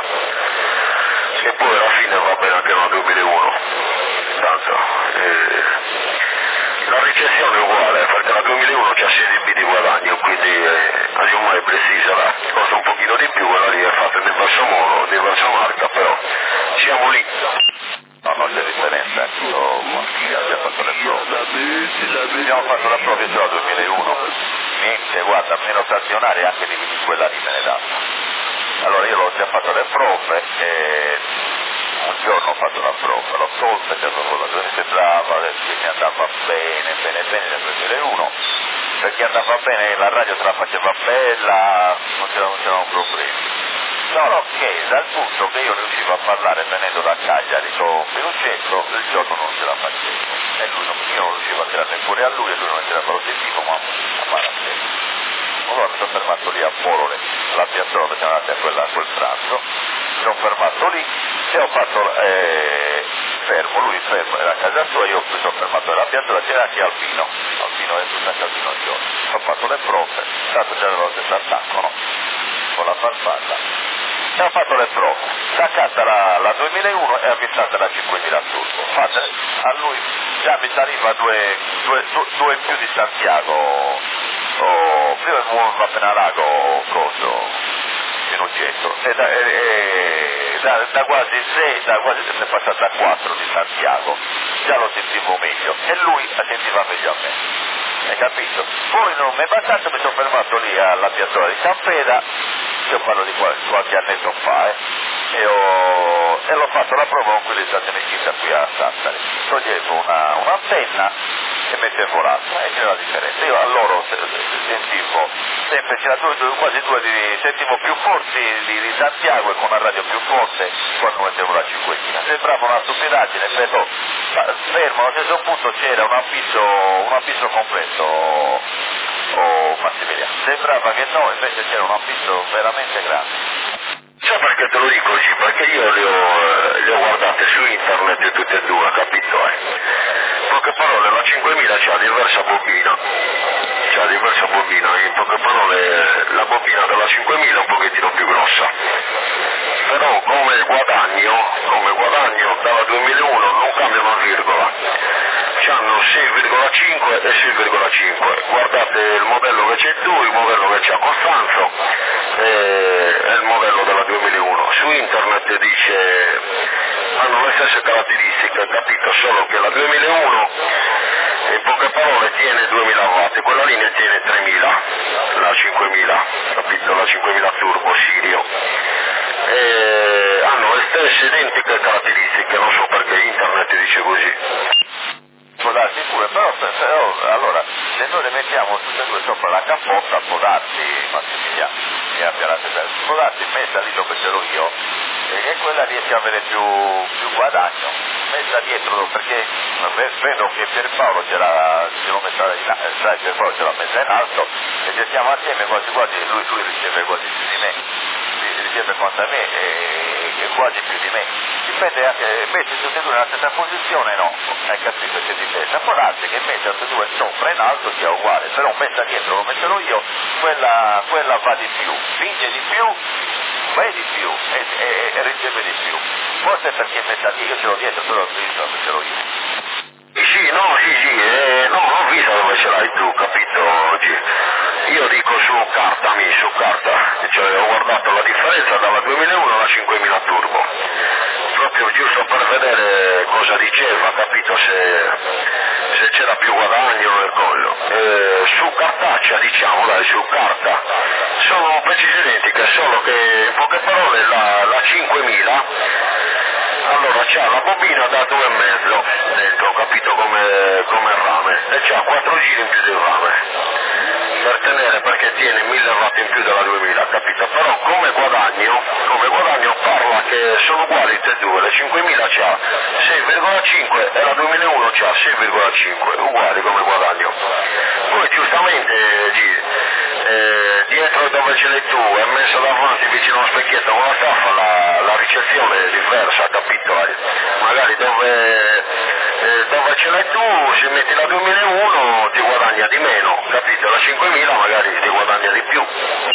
e poi alla fine va bene anche la duemilauno, tanto, eh, la recessione è uguale, perché la duemilauno c'ha sei dB di guadagno, quindi eh, ormai è precisa, là, costa un pochino di più, quella lì è fatta in diverso modo, diversa marca, però siamo lì. No, non c'è differenza, io abbiamo fatto le prove. Abbiamo fatto la prova già nel duemilauno, niente, guarda, meno stazionaria anche di quella lì me ne dà. Allora io l'ho già fatto le prove e un giorno ho fatto la prova, l'ho tolta, che mi sembrava che mi andava bene, bene, bene nel duemilauno, perché andava bene, la radio se la faceva bella, non c'erano, c'erano problemi. Solo che dal punto che io riuscivo a parlare venendo da Cagliari con Pinuccetto, il giorno non ce la facevo. E lui non, io non riuscivo a tirarne fuori a lui e lui non c'era lo sentivo, ma a mano a te. Allora mi sono fermato lì a Polole, alla piazzola, perché siamo andati a, quella, a quel pranzo, mi sono fermato lì e ho fatto eh, fermo, lui fermo, era a casa sua, io mi sono fermato nella piazzola, c'era anche Albino, Albino è tutto anche Albino Giorno. Ho fatto le prove, tanto c'era lo stesso attacco, no? Con la farfalla. E ho fatto le prove, staccata la, la duemilauno e avvistata la cinquemila turbo. Fate, a lui già mi saliva due, due, due, due in più di Santiago, oh, prima il appena lago, coso, in oggetto, e da, e, e, da, da quasi sei, da quasi è passata a quattro di Santiago, già lo sentivo meglio, e lui la sentiva meglio a me, hai capito? Poi non mi è bastato, mi sono fermato lì alla piazzola di San Feda, io parlo di qualche, qualche annetto fa, eh, e, ho, e l'ho fatto la prova con quelli stati in qui a Sassari, toglievo una, un'antenna e mettevo l'altra, e c'era la differenza. Io a loro sentivo sempre c'erano quasi due di, sentivo più forti di, di Santiago e con una radio più forte quando mettevo la cinquecina. Sembrava una stupidaggine, però fermo, allo stesso punto c'era un abisso, un abisso completo, oh, Massimiliano. Sembrava che no, invece c'era un abisso veramente grande. Sai perché te lo dico così? Perché io le ho, le ho guardate su internet tutte e due, capito? Eh? In poche parole la cinquemila c'ha diversa bobina, c'ha diversa bobina, in poche parole la bobina della cinquemila è un pochettino più grossa, però come guadagno, come guadagno dalla duemilauno non cambia una virgola, c'hanno sei virgola cinque e sei virgola cinque, guardate il modello che c'è tu, il modello che c'ha Costanzo e, e il modello della duemilauno, su internet dice hanno le stesse caratteristiche, capito, solo che la duemilauno in poche parole tiene duemila watt, quella lì ne tiene tremila, la cinquemila, capito, la cinquemila turbo Sirio, e hanno le stesse identiche caratteristiche, non so perché internet dice così. Può darsi pure, però, però allora se noi le mettiamo tutte e due sopra la cappotta può darsi, Massimiliano, che abbia la stessa, può darsi messa lì dove ce l'ho io e quella riesce a avere più, più guadagno, messa dietro perché vedo che Pierpaolo ce l'ha, ce l'ho messa in alto, sai Pierpaolo ce l'ha messa in alto e se siamo assieme quasi quasi lui, lui riceve quasi più di me, riceve quanto a me e, e quasi più di me. Dipende anche, metti tutte e due nella stessa posizione, no, hai capito che dipende. Può darsi che messa tutte e due sopra in alto sia uguale, però messa dietro lo metterò io, quella, quella va di più, vince di più, va di più e, e, e riceve di più. Forse perché è messa dietro, io ce l'ho dietro, però ho visto lo metterò io. Sì, no, sì, sì, eh, no, non ho visto dove ce l'hai tu, capito? Io dico su carta, mi, su carta, cioè ho guardato la differenza dalla duemilauno alla cinquemila turbo, proprio giusto per vedere cosa diceva, capito, se, se c'era più guadagno e quello. Eh, su cartaccia, diciamo, dai, su carta, sono precise identiche, solo che in poche parole la, la cinquemila, allora c'ha la bobina da due e mezzo dentro, capito, come, come rame, e c'ha quattro giri in più di rame per tenere, perché tiene mille watt in più della duemila, capito? Però come guadagno, come guadagno parla che sono uguali tutte e due, la cinquemila c'ha sei virgola cinque e la duemilauno c'ha sei virgola cinque, uguali come guadagno. Poi giustamente G, eh, dietro dove ce l'hai tu è messo davanti vicino allo specchietto con la staffa, la, la ricezione è diversa, capito? Magari dove, eh, dove ce l'hai tu, se metti la duemilauno ti guadagna di meno, capito? La cinquemila magari ti guadagna di più.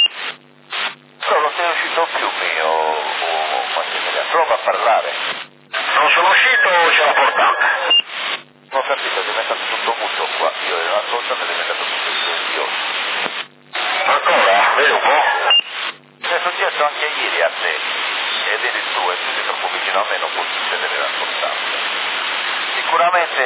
Però non sei uscito più mio, oh, Massimiliano, prova a parlare. Non sono uscito, c'è la portante. Ho capito, è diventato tutto muto qua, io ero ascoltando, è diventato tutto silenzioso. Ancora? Vedi un po'? È successo anche ieri a te, ed eri tu, e tu sei troppo vicino a me, non può succedere l'ascoltante. Sicuramente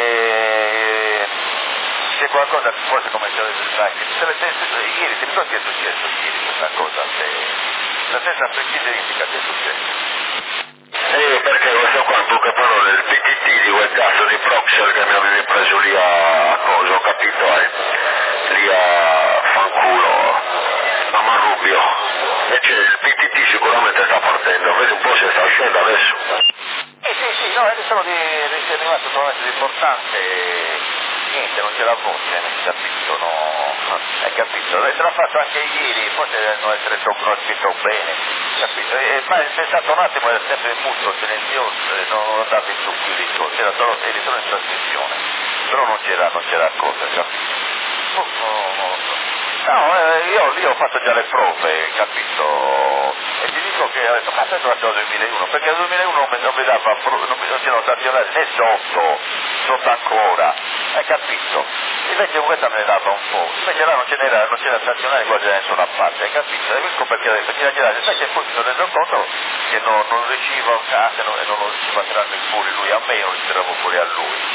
c'è qualcosa che forse come se ieri, ti ricordi che è successo ieri questa cosa? La stessa precisa che è successo. Eh, perché questo qua in poche parole il P T T di quel cazzo di Proxel che mi avevi preso lì a cosa, ho capito, eh? Lì a fanculo, a Marrubio, e c'è il P T T sicuramente sta partendo, vedi un po' se sta uscendo adesso. Eh sì, sì, no, è solo di, di, è arrivato solamente l'importante, niente, non c'è la voce, non si capito, no, hai capito, e te l'ha fatto anche ieri, forse non essere troppo, non scritto bene, capito, e, ma è stato un attimo, era sempre muto, silenzioso, non andavi più più di cose, era solo, eri solo in trasmissione, però non c'era, non c'era cosa, capito? No, no, no, no eh, io, io ho fatto già le prove, capito, e ti dico che ho detto, ma sei tornato nel duemilauno, perché nel duemilauno non mi, non mi dava, non mi c'erano stazionati né sotto, sotto ancora, hai capito? Invece questa me ne dava un po', invece là non c'era, non c'era stazionare quasi da nessuna parte, hai capito? E ecco perché, perché la girata, invece poi mi sono reso conto che non, non riuscivo a casa e non, non riuscivo a tirarmi fuori lui a me, io non tiravo fuori a lui.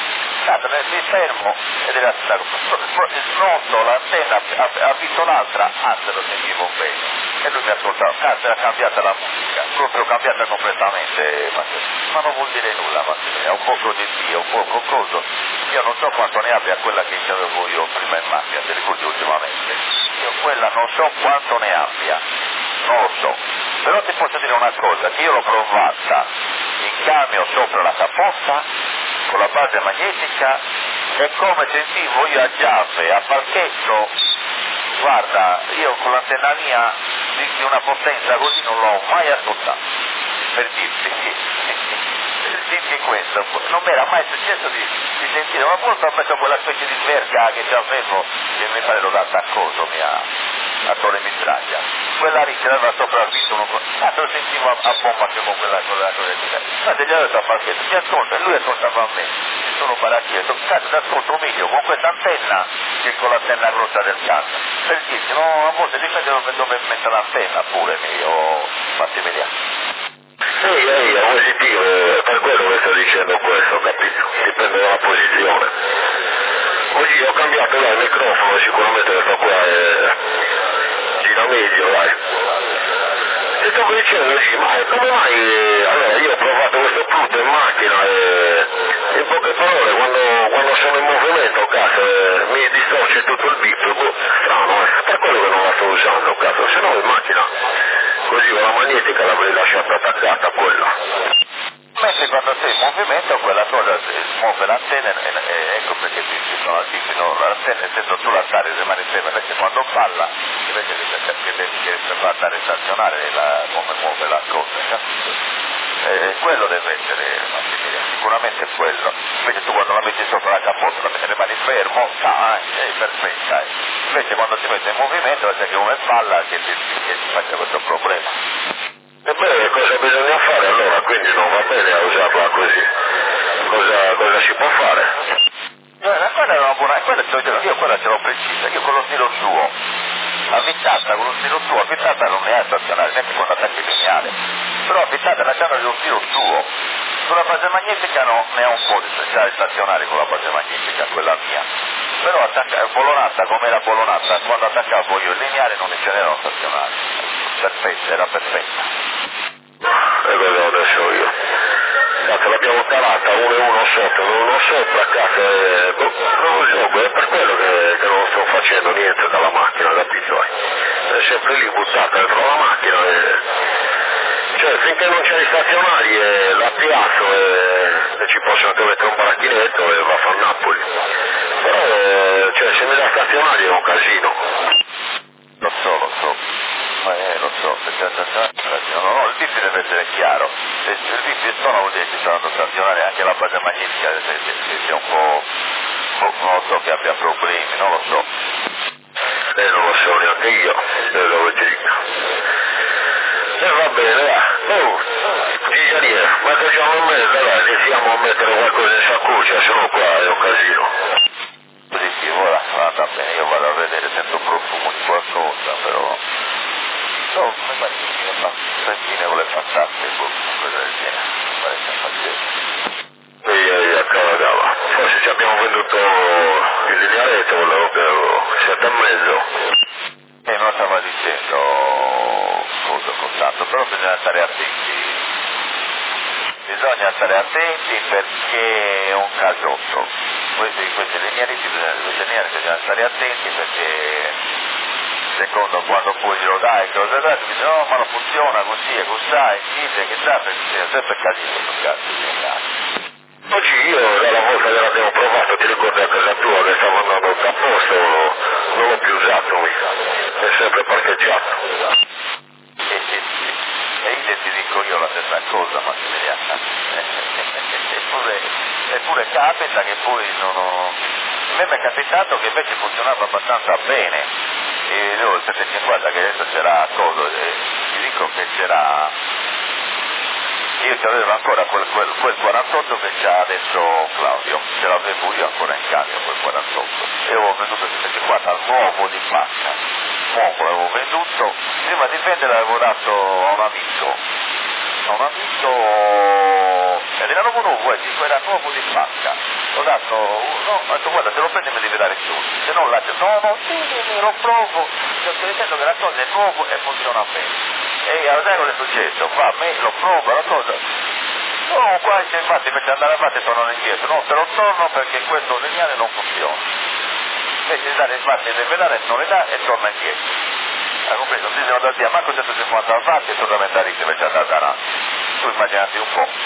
Tanto mi fermo ed era stato pronto, l'antenna ha visto l'altra, anzi lo sentivo bene. E lui mi ascoltava, cazzo era cambiata la musica, proprio cambiata completamente, ma, ma non vuol dire nulla, ma è un poco di Dio, un poco coso. Io non so quanto ne abbia quella che avevo io prima in macchina, ti ricordi ultimamente? Io quella non so quanto ne abbia, non lo so. Però ti posso dire una cosa, che io l'ho provata in camion sopra la capota, con la base magnetica, è come sentivo io a Giaffe, a Palchetto, guarda, io con l'antenna mia di, di una potenza così non l'ho mai ascoltato, per dirti, per dirti questo, non mi era mai successo di, di sentire, una volta ho messo quella specie di verga che già avevo, che mi pare l'ho data a coso, mia a Torre Mitraglia, quella lì che aveva sopravvissuto uno con... ah, lo sentivo a, a bomba che con quella con la Torre Mitraglia, ma te gli ho detto a Palchetto, ti ascolta, e lui ascoltava a me, ci sono baracchi, ho detto, cazzo ti ascolto meglio con questa antenna che con l'antenna grossa del cazzo, per dirti, no, a volte dipende dove, dove mettere l'antenna pure, io fatti vedere. Sì, è positivo, è per quello che sto dicendo questo, capito? Dipende dalla posizione. Oggi ho cambiato là il microfono, sicuramente questo qua è gira meglio, dai. Ti sto dicendo, sì, ma come mai, allora io ho provato questo Pluto in macchina e in poche parole quando, quando sono in movimento, cazzo, eh, mi distorce tutto il bip, boh, strano, eh, per quello che non la sto usando, cazzo, se no in macchina, così con la magnetica l'avrei lasciata attaccata quella. Mentre quando sei in movimento quella cosa muove l'antenna e, e ecco perché ci sono no, l'antenna essendo sulla stare rimane ferma, invece quando balla invece che, che, che, che fa andare stazionare la, come muove la cosa, capito? Eh, quello deve essere sicuramente quello, invece tu quando la metti sopra la capota la rimani fermo, ah, è perfetta, eh. Invece quando si mette in movimento c'è che uno è balla che ti, che ti faccia questo problema. E beh, cosa bisogna fare allora? Quindi non va bene a usarla così. Cosa, cosa si può fare? No, quella è una buona, quella ce l'ho, io quella ce l'ho precisa, io con lo stilo suo, avvitata con lo stilo suo, avvitata non ne è stazionaria, neanche con l'attacco lineare, però avvitata lasciando lo stilo suo, sulla base magnetica no, ne ha un po' di speciali stazionari con la base magnetica, quella mia, però attacca, bolonata come era bolonata, quando attaccavo io il lineare non ce n'erano stazionari, perfetta, era perfetta. E quello adesso io. Cazzo l'abbiamo calata, uno e uno sotto, uno e uno sopra, cazzo, e... boh, non lo so, è per quello che, che non sto facendo niente dalla macchina, capito? È sempre lì buttata dentro la macchina e... cioè finché non c'è i stazionari e la piazzo e, e ci posso anche mettere un baracchinetto e va a far Napoli. Però, cioè, se mi dà stazionari è un casino. Lo so, lo so, ma eh, lo so, perché no, no, il bip deve essere chiaro, se il bip suona vuol dire che sta andando stazionare, anche la base magnetica se sia un po', non lo so che abbia problemi, non lo so. Eh, non lo so neanche io, eh, lo dico. E va bene, va. Oh, Giglianiere, ma facciamo un mezzo, dai, iniziamo a mettere qualcosa in saccoccia, se no qua è un casino. Sì, sì, ora va bene, io vado a vedere, sento profumo di qualcosa, però... no, mi pare che fa sentine con le passate, cosa del genere, mi pare che facesse. Ehi, ehi, cava, cava. Forse ci abbiamo venduto il linearetto, quello che avevo, sette e mezzo. E non stava dicendo cosa contato, però bisogna stare attenti, bisogna stare attenti perché è un casotto, questi, questi linearetti, questi lineari bisogna stare attenti perché secondo quando poi glielo dai, che lo dai, tu dici no ma non funziona così e così, dice che sa, perché è sempre casino questo cazzo di lineari. Oggi io, dalla volta che l'abbiamo provato, ti ricordi a casa tua che stavo andando a posto, non l'ho più usato, mica. È sempre parcheggiato. E, e, e io ti dico io la stessa cosa, ma eppure, eppure capita che poi non ho... a me mi è capitato che invece funzionava abbastanza bene, e io il settecentocinquanta che adesso c'era cosa, e ti dico che c'era... io c'avevo ancora quel, quel, quel quarantotto che c'ha adesso Claudio, ce l'avevo io ancora in cambio quel quarantotto, e avevo venduto il settecentocinquanta al nuovo di pacca, nuovo l'avevo venduto, prima di vendere l'avevo dato a un amico, a un amico, ed era nuovo nuovo, eh, era nuovo di pacca, ho dato, no, ho detto guarda se lo prendi mi devi dare più, se non la no, no, sì, sì, lo provo, sto dicendo che la cosa è nuova e funziona bene. E allora cosa è successo? Qua a me lo provo, la cosa, no, qua infatti invece andare avanti e tornare indietro, no, te lo torno perché questo lineare non funziona. Invece di dare il sbatti del pedale non le dà e torna indietro. Hai compreso? Quindi devo da dire, ma centocinquanta avanti e tornamento a ritmo invece andare avanti. Tu immaginati un po'.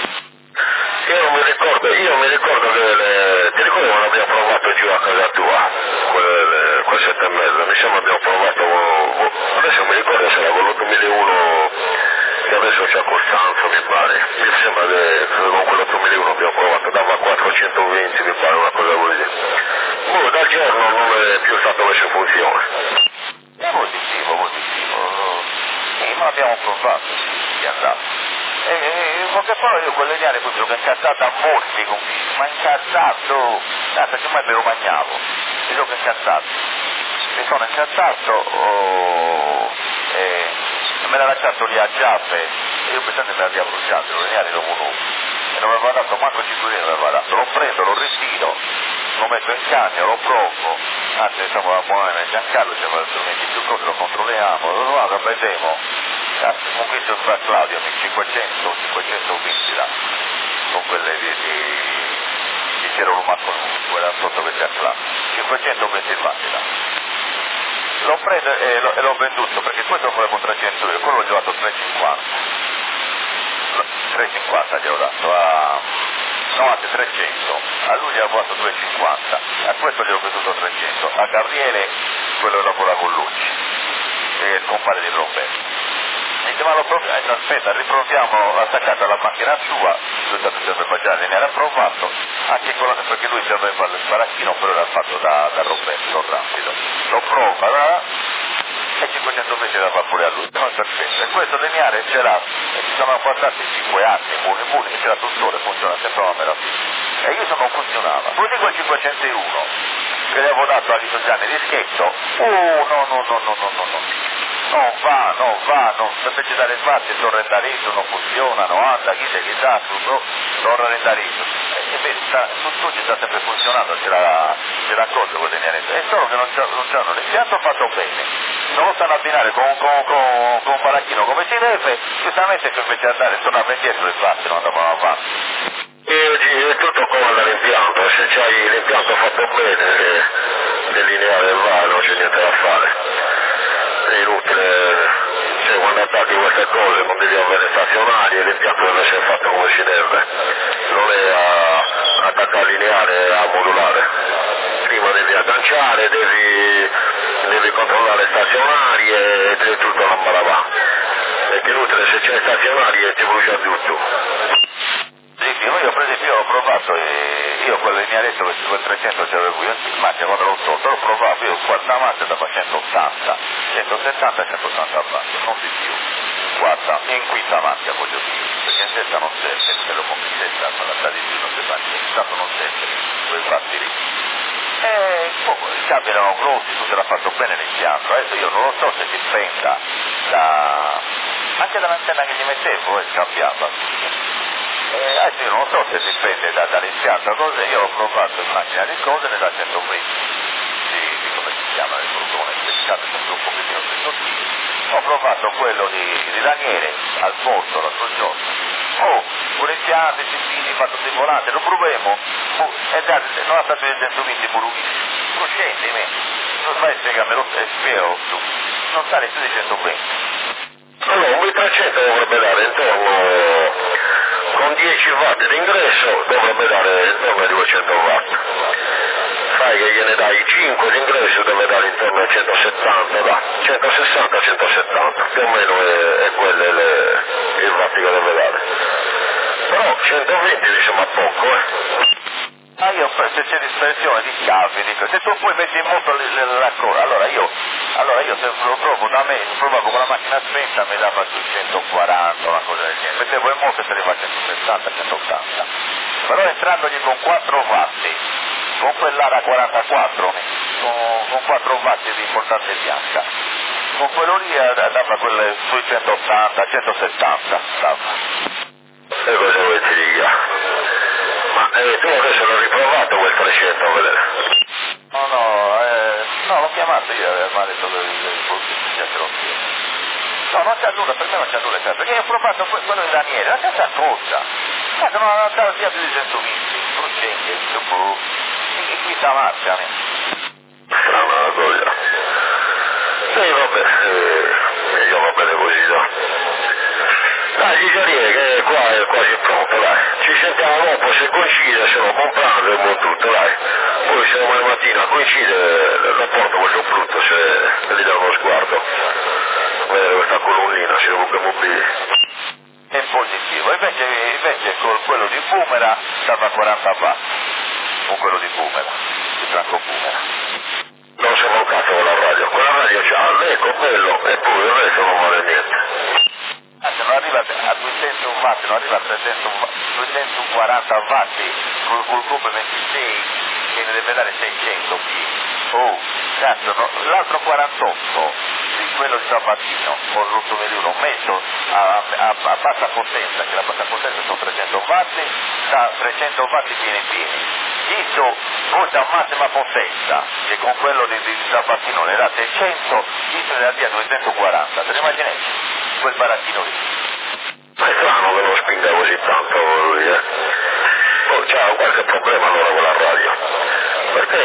Io non mi ricordo, io mi ricordo che le, ti ricordo quando abbiamo provato giù a casa tua, quel, quel sette e mezzo, mi sembra abbiamo provato, adesso mi ricordo se era con l'otto mille uno che adesso c'è a Costanzo mi pare, mi sembra che con quell'otto mille uno abbiamo provato, dava quattrocentoventi mi pare, una cosa così. Boh, dal giorno non è più stato messo in funzione. È positivo, positivo, sì, ma abbiamo provato, sì, è andato. E, e in poche parole io quelle liane poi sono incazzato a morti con me, ma incazzato, tanto che mai me lo mangiavo, mi sono incazzato, mi sono incazzato oh, e me l'ha lasciato lì a Giappe e io pensando che me l'aveva bruciato, lo liane lo conosco e non mi aveva dato manco cinque lire, non mi aveva dato, lo prendo, lo ritiro, lo metto in cambio, lo provo, anzi siamo a Buonanima e Giancarlo, siamo a strumenti più cose, lo controlliamo, lo vado, vedremo. Ho visto fra Claudio cinquecento, cinquecentoventi là, con quelle di, di, di Piero Lumasco, quella sotto che c'è là, cinquecentoventi vatti là. L'ho preso e, lo, e l'ho venduto perché questo lo con trecento euro, quello l'ho giocato tre e cinquanta, tre e cinquanta gli ho dato, a, no anzi trecento, a lui gli ho dato due e cinquanta, a questo gli ho venduto trecento, a Gabriele quello che lavora con Lucci, che è il compare di Roberto. Dice ma lo proviamo, eh, aspetta, riproviamo attaccato alla macchina sua, lui è stato sempre Baggiani, ne era provato, anche con la, perché lui serveva il sparacchino, però era fatto da, da Roberto rapido. Lo prova e cinquecentoventi da fare pure a lui, no, perfetto. E questo lineare c'era, e ci sono passati cinque anni, buoni buoni, e c'era tuttora, funziona sempre una meraviglia. E io se non funzionava, poi dico il cinquecentouno, che le avevo dato a Liso Gianni di scherzo, oh no no no no no no no. Non va, non va, non, invece dare sbatti, sono rendarizzo, non funziona, non anda, chi se chi sa, tutto, sono rendarizzo. E invece sta, tutto ci sta sempre funzionando, c'è la, c'è la cosa con l'energia. È solo che non c'hanno l'impianto fatto bene, non lo sanno abbinare con, con, con, con un paracchino come si deve, giustamente che invece andare, tornare indietro i sbatti non andavano avanti. E è tutto come l'impianto, se c'hai l'impianto fatto bene, le lineare va, non c'è niente da fare. È inutile, cioè quando attacchi queste cose non devi avere stazionarie, l'impianto deve essere fatto come si deve, non è a attaccare lineare e a modulare. Prima devi agganciare, devi, devi controllare stazionarie e devi tutto la malavà. Perché è inutile se c'è stazionarie ti brucia tutto. Sì, sì, io per esempio ho provato e io quel linearetto che quel trecento c'avevo io, immagino quando l'ho sotto, l'ho provato, io quaranta avanti da centottanta, centosettanta e centottanta avanti, non di più, quarta, in quinta macchia voglio dire, perché in sesta non serve, se lo compri in sesta, ma la di più non si fa niente, tanto non serve, quei fatti lì. E boh, i capi erano grossi, tutto era fatto bene l'impianto, adesso io non lo so se si spenta da... anche dall'antenna che gli mettevo è scambiata. Eh, adesso io non so se dipende da, dall'impianto cose, io ho provato in macchina di cose ne da centoventi di, di come si chiama il furgone, specificato sempre un pochettino più sottile. Ho provato quello di, di Daniele al porto l'altro giorno. Oh, con impianti, cipini, fatto di volante, lo proviamo. Oh, e da, non ha stato il centoventi burughini. Tu scendi me, non fai spiegamelo e spiego tu. Non sale più di centoventi. Allora, un milletrecento dovrebbe dare intorno, con dieci watt d'ingresso, dovrebbe dare intorno ai duecento watt. Fai che gliene dai cinque d'ingresso, deve dare intorno ai centosettanta, da centosessanta a centosettanta, più o meno è, è quello il, il watt che deve dare. Però centoventi mi sembra poco, eh. Ah, io se c'è dispersione di cavi, dico, se tu poi metti in moto le, le raccordi, allora io, allora io se lo provo da me, lo provo con la macchina spenta, mi dava sui centoquaranta, una cosa del genere, mettevo in moto e se ne va a centosessanta, centottanta, però entrandogli con quattro watt, con quell'ara quarantaquattro, con, con quattro watt di importanza bianca, con quello lì dava quelle sui centottanta, centosettanta, dava. E cosa vuoi ti dica? Ma eh, E tu adesso l'ho riprovato quel trecento a vedere. No, no, eh, no, l'ho chiamato io, mi ha detto che già ce l'ho chiesto. No, non c'è nulla, per me non c'è nulla, perché io ho provato quello di Daniele, la stessa cosa. Ma che non andava via più di centoventi, procenti, boh, e qui sta marcia. Strana la cosa. Sì, vabbè, eh, io va bene così, no? Dai, Gisariere, che qua è quasi pronto, dai. Ci sentiamo dopo, se coincide, se no buon pranzo e buon tutto, dai. Poi se domani mattina coincide, lo porto questo brutto, se gli do uno sguardo. Vedere questa colonnina, se comunque mobili. È positivo, invece, invece con quello di Bumera stava a quaranta watt, con quello di Bumera, di Franco Bumera. Non siamo un cazzo con la radio, con la radio c'ha l'eco, quello, e poi il resto non vale niente. Ah, se non arriva a duecento watt, non arriva a trecento, duecentoquaranta watt col, col Cube ventisei che ne deve dare seicento pieni. Oh, cazzo, no, l'altro quarantotto di quello di Sabatino con l'ottomiluno messo a, a, a bassa potenza, che la bassa potenza sono trecento watt, da trecento watt pieni pieni. Questo volta a massima potenza, che con quello di, di Sabatino ne dà seicento, questo ne dà via duecentoquaranta, te ne immaginate? Quel baracchino lì. Ma è strano che non spinga così tanto lui, eh. Oh, c'ha qualche problema allora con la radio. Perché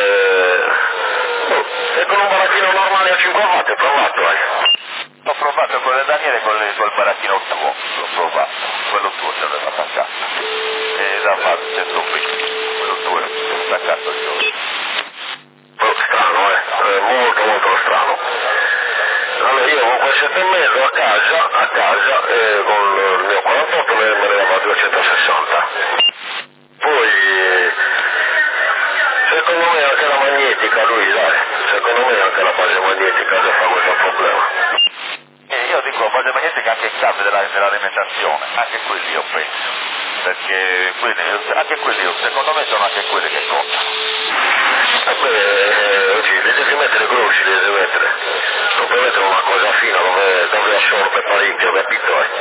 oh, è con un baracchino normale a cinque watt, ho provato, eh. Ho provato con il Daniele col, col baracchino tuo, l'ho provato, quello tuo ce l'ho attaccato. E da fare centoventi, quello tuo è attaccato io. Oh, strano, eh. È molto molto strano. Allora io con quel sette e mezzo a casa, a casa, eh, con il mio quarantotto me ne dava duecentosessanta. Poi, secondo me anche la magnetica, lui dai, secondo me anche la base magnetica gli fa questo problema. E io dico base magnetica anche il cambio della, dell'alimentazione, anche quelli io penso, perché quelli, anche quelli secondo me sono anche quelli che contano. E beh, sì, li devi mettere grossi, li devi mettere. Non puoi mettere una cosa fina dove, dove assorbe parecchio, capito? Eh?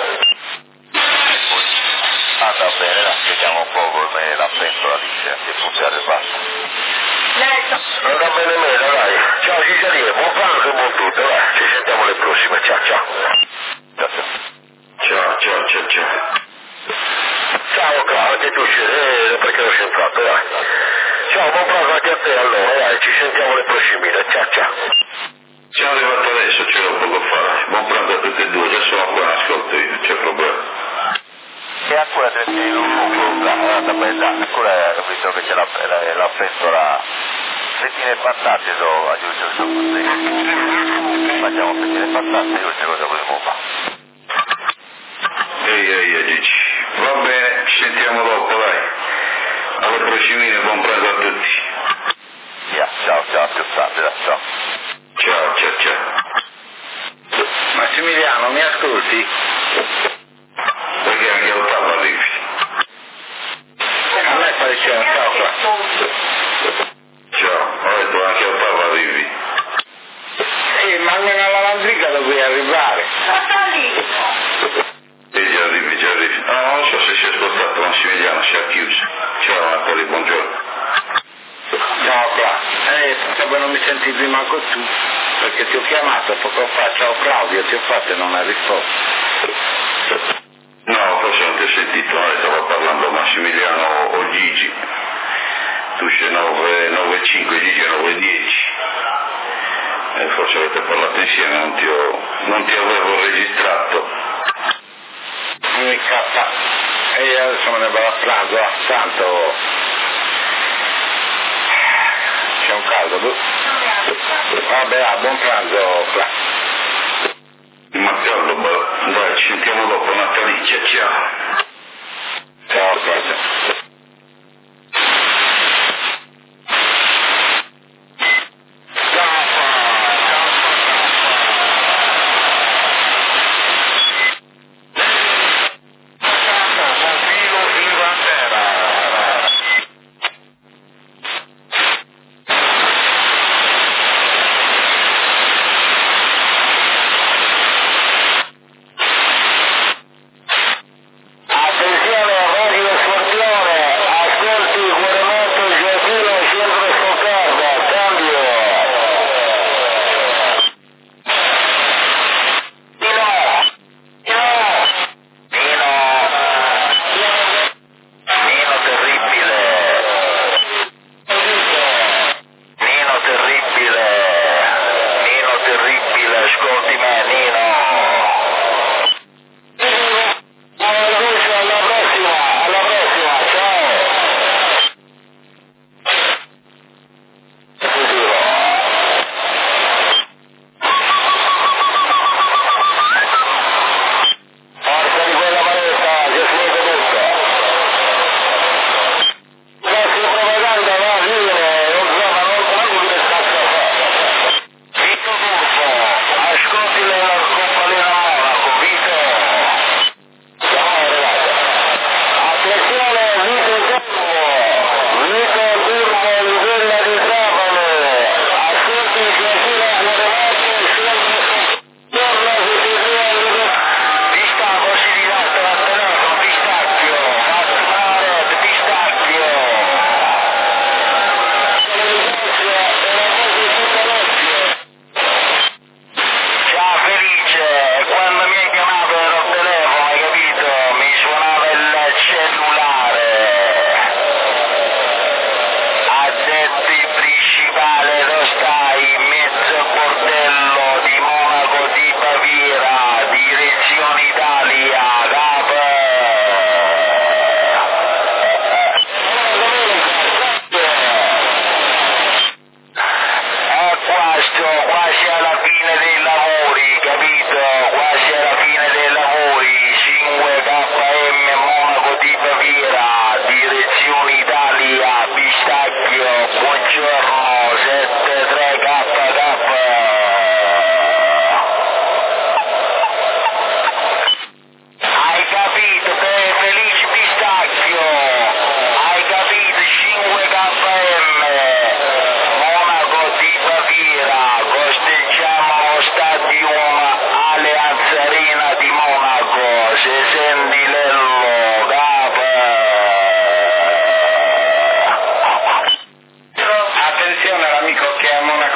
Anda bene, la vediamo un po' come la pentola dice, che funziona e basta. Andrà bene meno, dai. Ciao Gisariere, buon pranzo e buon tutto, dai. Ci sentiamo le prossime, ciao ciao. Ciao ciao ciao ciao. Ciao Clara, anche tu ci sei, perché non sei entrato, dai. Ciao, buon pranzo anche a te allora, dai, ci sentiamo le prossime, ciao ciao. Ciao, arrivato adesso, ce l'ho poco fa. Buon pranzo a tutti e due, già sono qua, ascolto io, non c'è problema. E ancora trentino un po', la bella, ancora ho visto che c'è la, la, la pentola, fettine patate do, aiuto, aiuto, facciamo fettine patate, io c'è cosa volevo fare. Ehi, ehi, ehi, va bene, ci sentiamo dopo, dai. Alle prossime, buon pranzo a tutti. Yeah, ciao, ciao, più tardi, ciao. Ciao, ciao, ciao. Massimiliano, mi ascolti? Perché anche l'ottava arrivi? A me parecchio, ciao qua. Ciao, ho detto anche l'ottava arrivi. Sì, ma almeno alla Landrica dovevi arrivare. E già arrivi, già arrivi. No, non so se si è ascoltato Massimiliano, si è chiuso. Ciao Natali, buongiorno. Ciao qua. Eh, come non mi sentivi manco tu, perché ti ho chiamato poco fa, ciao Claudio, ti ho fatto e non hai risposto. No, forse non ti ho sentito, eh, stavo parlando Massimiliano o Gigi. Tu sei nove cinque, Gigi è nove dieci. Eh, forse avete parlato insieme, non ti, ho, non ti avevo registrato. Mi cappa. E io adesso me ne vado a pranzo, ah, tanto c'è un caldo, boh. Vabbè, ah, buon pranzo, Cla. Ma caldo, dai, ci sentiamo dopo Natalizia, ciao. Ciao, ciao. Attenzione, Radio Scorpione!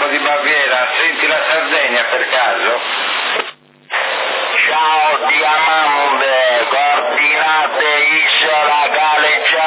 di Baviera, senti la Sardegna per caso? Ciao Diamante, coordinate Isola Galleggiante.